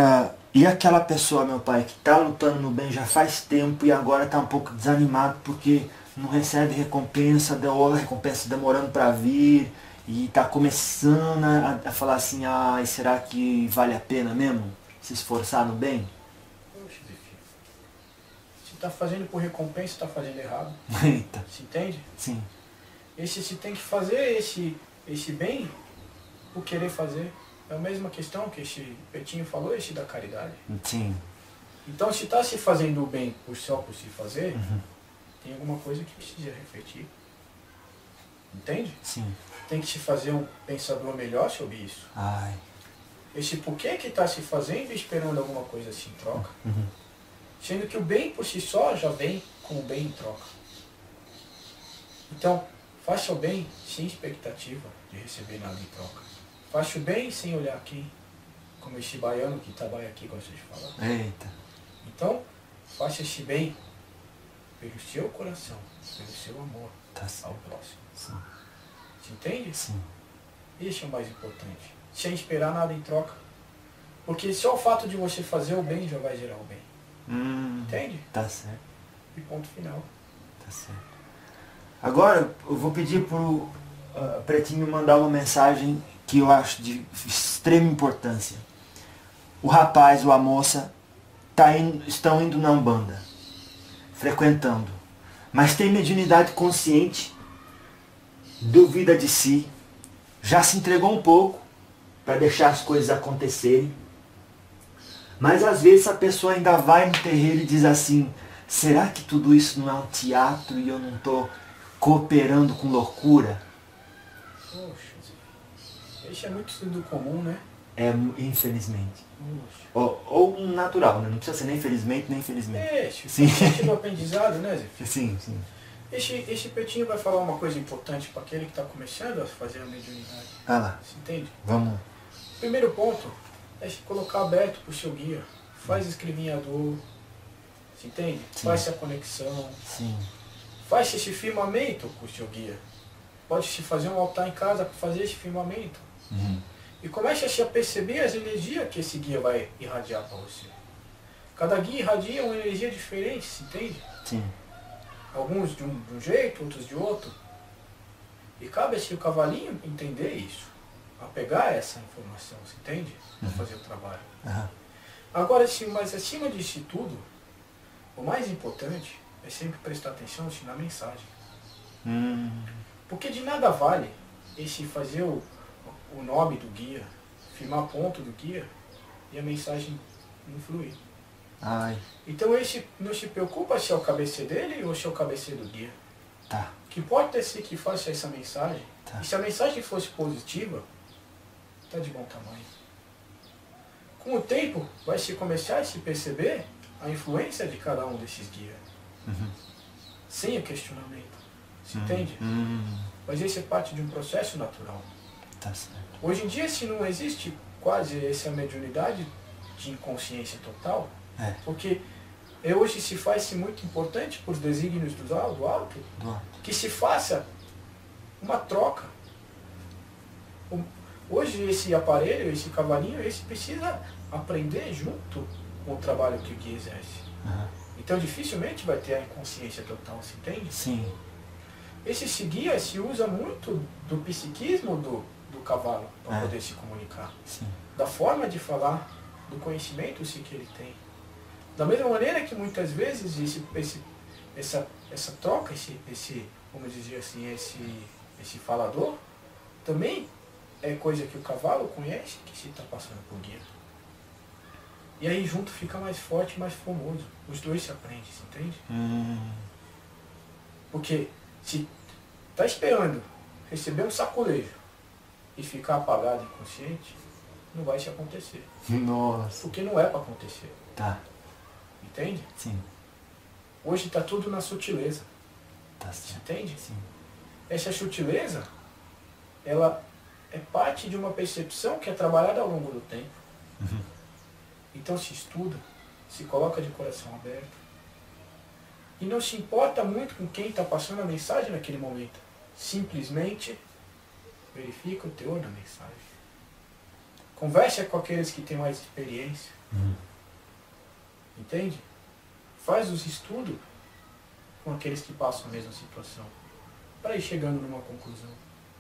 E aquela pessoa, meu pai, que está lutando no bem já faz tempo e agora está um pouco desanimado porque não recebe recompensa, ou a recompensa demorando para vir, e está começando a falar assim, será que vale a pena mesmo se esforçar no bem? Poxa, filho. Se está fazendo por recompensa, está fazendo errado. Eita. Se entende? Sim. Se tem que fazer esse bem por querer fazer. É a mesma questão que esse Petinho falou, esse da caridade. Sim. Então, se está se fazendo o bem só por se fazer, tem alguma coisa que precisa refletir. Entende? Sim. Tem que se fazer um pensador melhor sobre isso. Ai. Esse porquê que está se fazendo e esperando alguma coisa assim em troca. Sendo que o bem por si só já vem com o bem em troca. Então, faça o bem sem expectativa de receber nada em troca. Faça o bem sem olhar quem, como esse baiano que trabalha aqui gosta de falar. Eita. Então, faça esse bem pelo seu coração, pelo seu amor ao próximo. Sim. Você entende? Sim. Isso é o mais importante. Sem esperar nada em troca. Porque só o fato de você fazer o bem já vai gerar o bem. Entende? Tá certo. E ponto final. Tá certo. Agora eu vou pedir pro Pretinho mandar uma mensagem que eu acho de extrema importância. O rapaz ou a moça estão indo na Umbanda, frequentando, mas tem mediunidade consciente, duvida de si, já se entregou um pouco para deixar as coisas acontecerem, mas às vezes a pessoa ainda vai no terreiro e diz assim, será que tudo isso não é um teatro e eu não estou cooperando com loucura? Poxa, isso é muito do comum, né? É, infelizmente. Poxa. Ou natural, né? Não precisa ser nem felizmente, nem infelizmente. Sim. Do aprendizado, né, Zé? Sim, sim. Esse Petinho vai falar uma coisa importante para aquele que está começando a fazer a mediunidade. Ah lá. Você entende? Vamos. Primeiro ponto é se colocar aberto para o seu guia. Faz escrevinhador. Você entende? Sim. Faz essa conexão. Sim. Faz esse firmamento com o seu guia. Pode-se fazer um altar em casa para fazer esse firmamento. E comece a perceber as energias que esse guia vai irradiar para você. Cada guia irradia uma energia diferente, se entende? Sim. Alguns de um jeito, outros de outro. E cabe o cavalinho entender isso. A pegar essa informação, se entende? Para fazer o trabalho. Agora, mas acima disso tudo, o mais importante é sempre prestar atenção na mensagem. Porque de nada vale esse fazer o nome do guia, firmar ponto do guia e a mensagem não fluir. Ai. Então esse não se preocupa se é o cabeceiro dele ou se é o cabeceiro do guia. Tá. Que pode ser que faça essa mensagem. Tá. E se a mensagem fosse positiva, está de bom tamanho. Com o tempo, vai se começar a se perceber a influência de cada um desses guias. Sem o questionamento. Se entende? Mas esse é parte de um processo natural. Tá certo. Hoje em dia, se não existe quase essa mediunidade de inconsciência total, porque hoje se faz muito importante por desígnios do alto, que se faça uma troca. Hoje esse aparelho, esse cavalinho, esse precisa aprender junto com o trabalho que o guia exerce. Então dificilmente vai ter a inconsciência total, se entende? Sim. Esse guia se usa muito do psiquismo do cavalo para poder se comunicar. Sim. Da forma de falar, do conhecimento que ele tem. Da mesma maneira que muitas vezes essa troca, vamos dizer assim, esse falador, também é coisa que o cavalo conhece que se está passando por guia. E aí junto fica mais forte, mais formoso. Os dois se aprendem, se entende? Porque se está esperando receber um sacolejo e ficar apagado inconsciente, não vai se acontecer. Nossa. Porque não é para acontecer. Tá. Entende? Sim. Hoje está tudo na sutileza. Tá Se certo. entende? Sim. Essa sutileza, ela é parte de uma percepção que é trabalhada ao longo do tempo. Então se estuda, se coloca de coração aberto. E não se importa muito com quem está passando a mensagem naquele momento. Simplesmente verifica o teor da mensagem. Converse com aqueles que têm mais experiência. Entende? Faz os estudos com aqueles que passam a mesma situação, para ir chegando numa conclusão.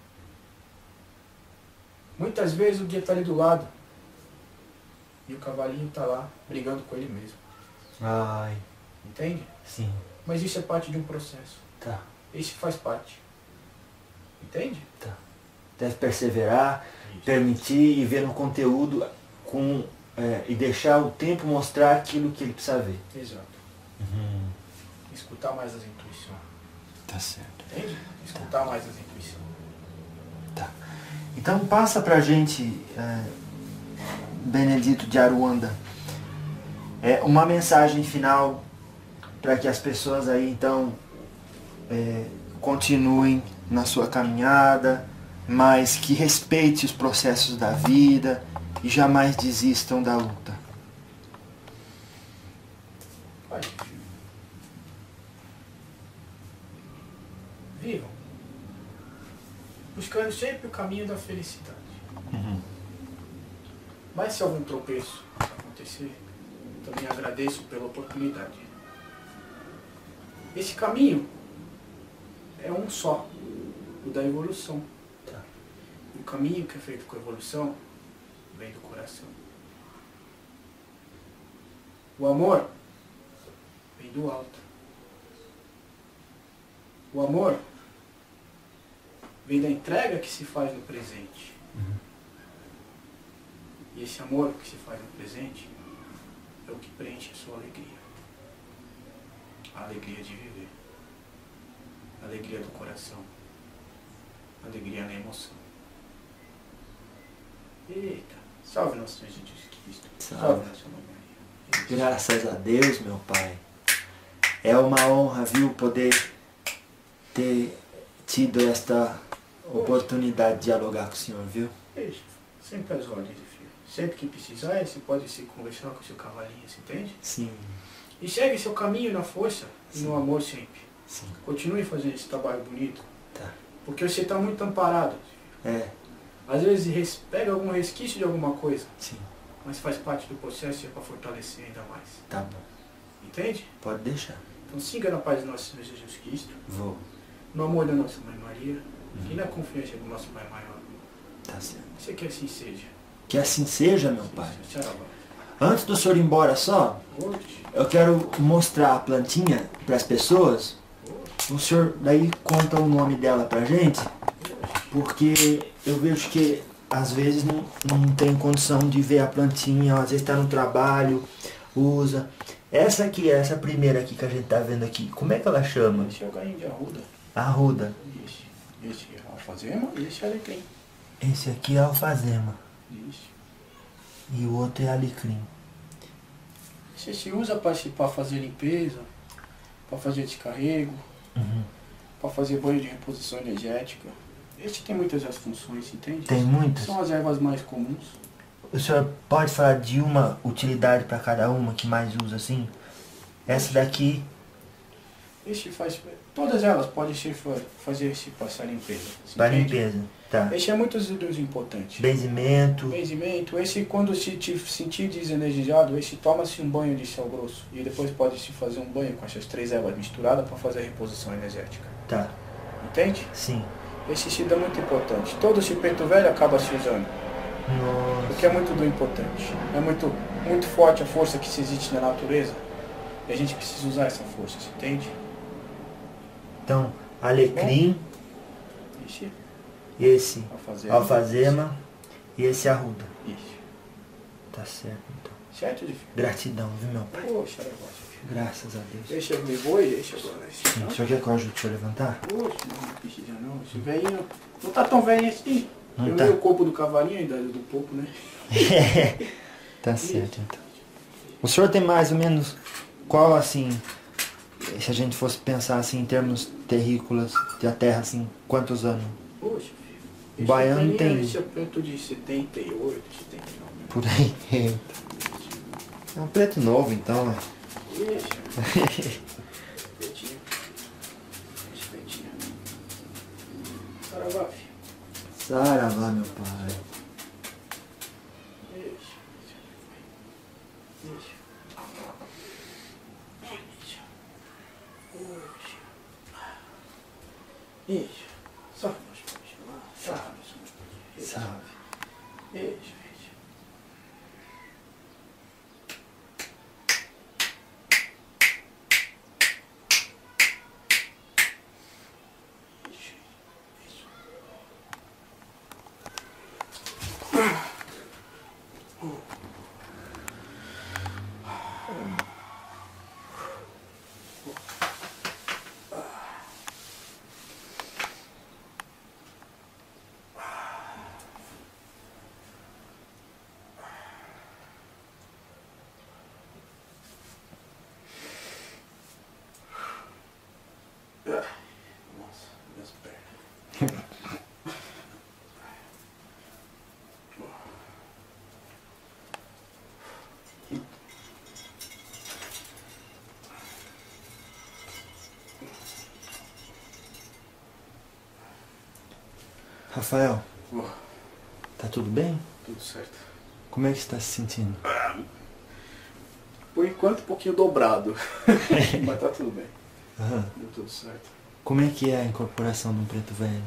Muitas vezes o guia está ali do lado e o cavalinho está lá brigando com ele mesmo. Ai, Entende? sim. Mas isso é parte de um processo. Tá. Isso faz parte. Entende? Tá. Deve perseverar, Isso. permitir e ver no conteúdo e deixar o tempo mostrar aquilo que ele precisa ver. Exato. Escutar mais as intuições. Tá certo. Entende? Escutar mais as intuições. Tá. Então passa pra gente, Benedito de Aruanda, uma mensagem final para que as pessoas aí então continuem na sua caminhada, mas que respeite os processos da vida e jamais desistam da luta. Pai, filho. Vivam. Buscando sempre o caminho da felicidade. Mas se algum tropeço acontecer, também agradeço pela oportunidade. Esse caminho é um só, o da evolução. Tá. O caminho que é feito com a evolução vem do coração. O amor vem do alto. O amor vem da entrega que se faz no presente. E esse amor que se faz no presente é o que preenche a sua alegria. A alegria de viver. A alegria do coração. A alegria na emoção. Eita, salve nosso Senhor Jesus Cristo. Salve. Nossa Mãe Maria. Graças a Deus, meu Pai. É uma honra, viu, poder ter tido esta oportunidade de dialogar com o senhor, viu? Beijo. Sempre as ordens, filho. Sempre que precisar, você pode se conversar com o seu cavalinho, você entende? Sim. E segue seu caminho na força e no amor sempre. Sim. Continue fazendo esse trabalho bonito. Tá. Porque você está muito amparado. É, Às vezes pega algum resquício de alguma coisa, sim. mas faz parte do processo e é para fortalecer ainda mais. Tá bom. Entende? Pode deixar. Então siga na paz do nosso Senhor Jesus Cristo, Vou. no amor da nossa Mãe Maria e na confiança do nosso Pai Maior. Tá certo. Você que assim seja. Que assim seja, meu Pai. Saravá. Antes do senhor ir embora só, Oxe, eu quero mostrar a plantinha para as pessoas. O senhor daí conta o nome dela pra gente, porque eu vejo que às vezes não tem condição de ver a plantinha, às vezes está no trabalho, usa. Essa aqui, essa primeira aqui que a gente tá vendo aqui, como é que ela chama? esse é o galinho de arruda. Arruda. Esse é alfazema e esse é alecrim. Esse aqui é alfazema Isso. e o outro é alecrim. Você se usa para fazer limpeza, para fazer descarrego, para fazer banho de reposição energética. Esse tem muitas as funções, entende? Tem muitas? São as ervas mais comuns. O senhor pode falar de uma utilidade para cada uma que mais usa assim? Essa daqui, Este faz. Todas elas podem ser fazer-se passar limpeza. você para entende? limpeza. Tá. Este é muito importante. Benzimento. Benzimento, esse quando se te sentir desenergizado, esse toma-se um banho de sal grosso. E depois pode-se fazer um banho com essas 3 ervas misturadas para fazer a reposição energética. Tá. Entende? Sim. Esse sentido é muito importante. Todo esse preto velho acaba se usando. Nossa. Porque é muito do importante. É muito forte a força que se existe na natureza. E a gente precisa usar essa força, você entende? Então, alecrim, Ixi, esse alfazema. e esse arruda. Isso. Tá certo, então. Certo, de filho? Gratidão, viu, meu pai? Poxa, negócio, filho. Graças a Deus. Deixa eu me boi, deixa agora. O senhor quer que eu ajude o senhor a levantar? Poxa, não precisa não. Esse velhinho não tá tão velho assim. Não Eu tá. vi o corpo do cavalinho ainda, do pouco, né? Tá certo, então. O senhor tem mais ou menos qual, assim, se a gente fosse pensar assim em termos terrícolas da terra, assim, quantos anos? Poxa, filho. Esse Baiano velhinho, tem- Esse é perto de 78, 79. Por aí. É um preto novo, então, né? Deixa. Pretinho. Esse pretinho. Saravá, filho. Saravá, meu pai. Deixa. Deixa. Isso. Salve meus pais. Salve meus pais. Salve. Isso, isso. Nossa, minhas pernas. Rafael, Oh, tá tudo bem? tudo certo. Como é que você está se sentindo? Por enquanto um pouquinho dobrado. Mas tá tudo bem. Aham. Deu tudo certo. Como é que é a incorporação de um preto velho?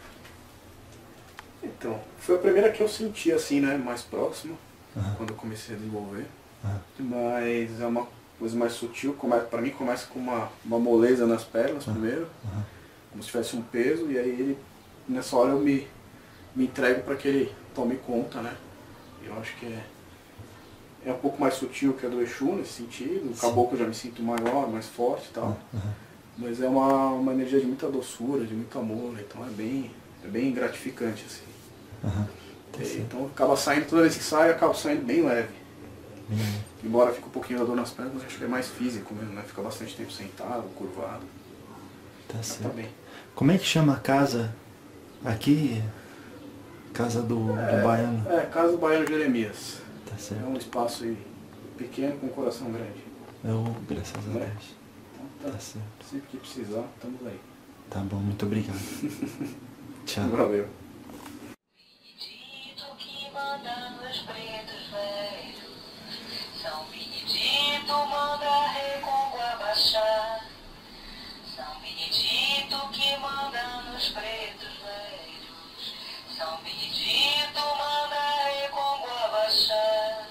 Então, foi a primeira que eu senti assim, né? Mais próxima, Aham. quando eu comecei a desenvolver. Aham. Mas é uma coisa mais sutil. Pra mim começa com uma moleza nas pernas primeiro. Aham. Como se tivesse um peso. E aí ele, nessa hora eu me entrego para que ele tome conta, né? Eu acho que é um pouco mais sutil que a do Exu nesse sentido. O Sim. caboclo eu já me sinto maior, mais forte e tal. Aham. Mas é uma energia de muita doçura, de muito amor, né? Então é bem gratificante, assim. Aham. Tá certo. Então acaba saindo, toda vez que sai, acaba saindo bem leve. Bem, Embora fique um pouquinho da dor nas pernas, mas acho que é mais físico mesmo, né? Fica bastante tempo sentado, curvado. tá Mas tá certo. bem. Como é que chama a casa aqui? Casa do baiano? É, Casa do Baiano Jeremias. Tá É certo. um espaço aí pequeno com um coração grande. Graças a Né? Deus. Então Tá certo. sempre que precisar, estamos aí. Tá bom, muito obrigado. Tchau. Valeu. Benedito que manda nos pretos velhos, São Benedito manda Recôncavo baixar, São Benedito que manda nos pretos velhos, São Benedito manda Recôncavo baixar.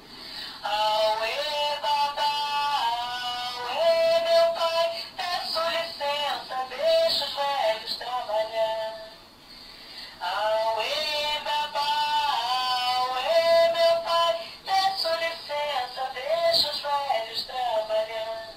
Auê, babá, auê, meu pai, peço licença, deixa os velhos trabalhar. Auê, babá, auê, meu pai, peço licença, deixa os velhos trabalhar.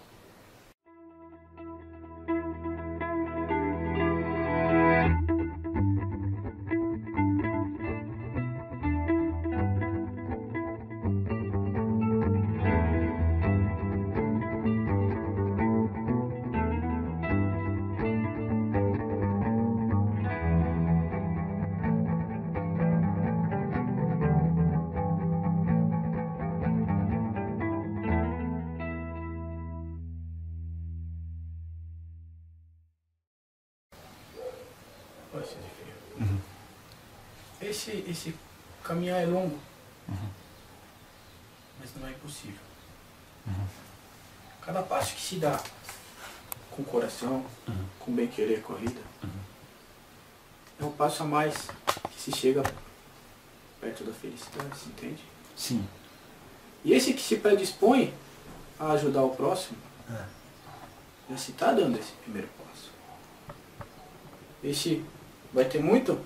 Olha esse desafio. Esse caminhar é longo, mas não é impossível. Cada passo que se dá com o coração, com o bem-querer com a vida, é um passo a mais que se chega perto da felicidade, se entende? Sim. E esse que se predispõe a ajudar o próximo, já se está dando esse primeiro passo. Esse vai ter muito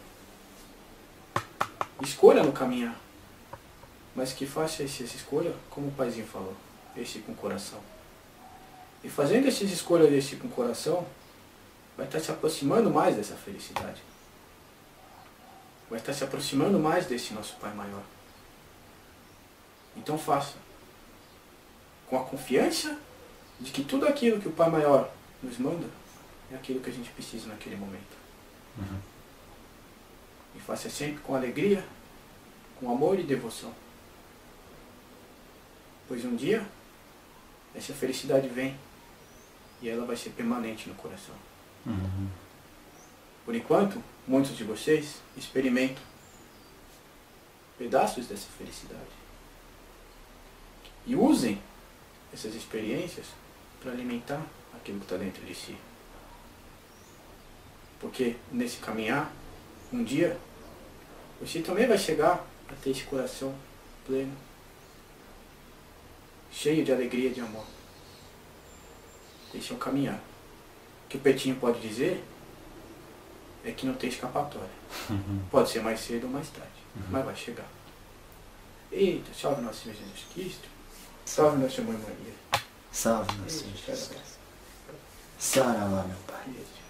escolha no caminhar, mas que faça essa escolha, como o paizinho falou, esse com o coração. E fazendo essas escolhas desse com o coração, vai estar se aproximando mais dessa felicidade. Vai estar se aproximando mais desse nosso Pai Maior. Então faça, com a confiança de que tudo aquilo que o Pai Maior nos manda é aquilo que a gente precisa naquele momento. E faça sempre com alegria, com amor e devoção. Pois um dia, essa felicidade vem e ela vai ser permanente no coração. Por enquanto, muitos de vocês experimentam pedaços dessa felicidade. E usem essas experiências para alimentar aquilo que está dentro de si. Porque nesse caminhar, um dia, você também vai chegar a ter esse coração pleno, cheio de alegria e de amor. Esse é um caminhar. O que o Petinho pode dizer é que não tem escapatória. Pode ser mais cedo ou mais tarde, mas vai chegar. Eita, salve nosso Senhor Jesus Cristo. Salve nossa Mãe Maria. Salve, nosso Senhor Jesus. Saravá, meu Pai. Isso.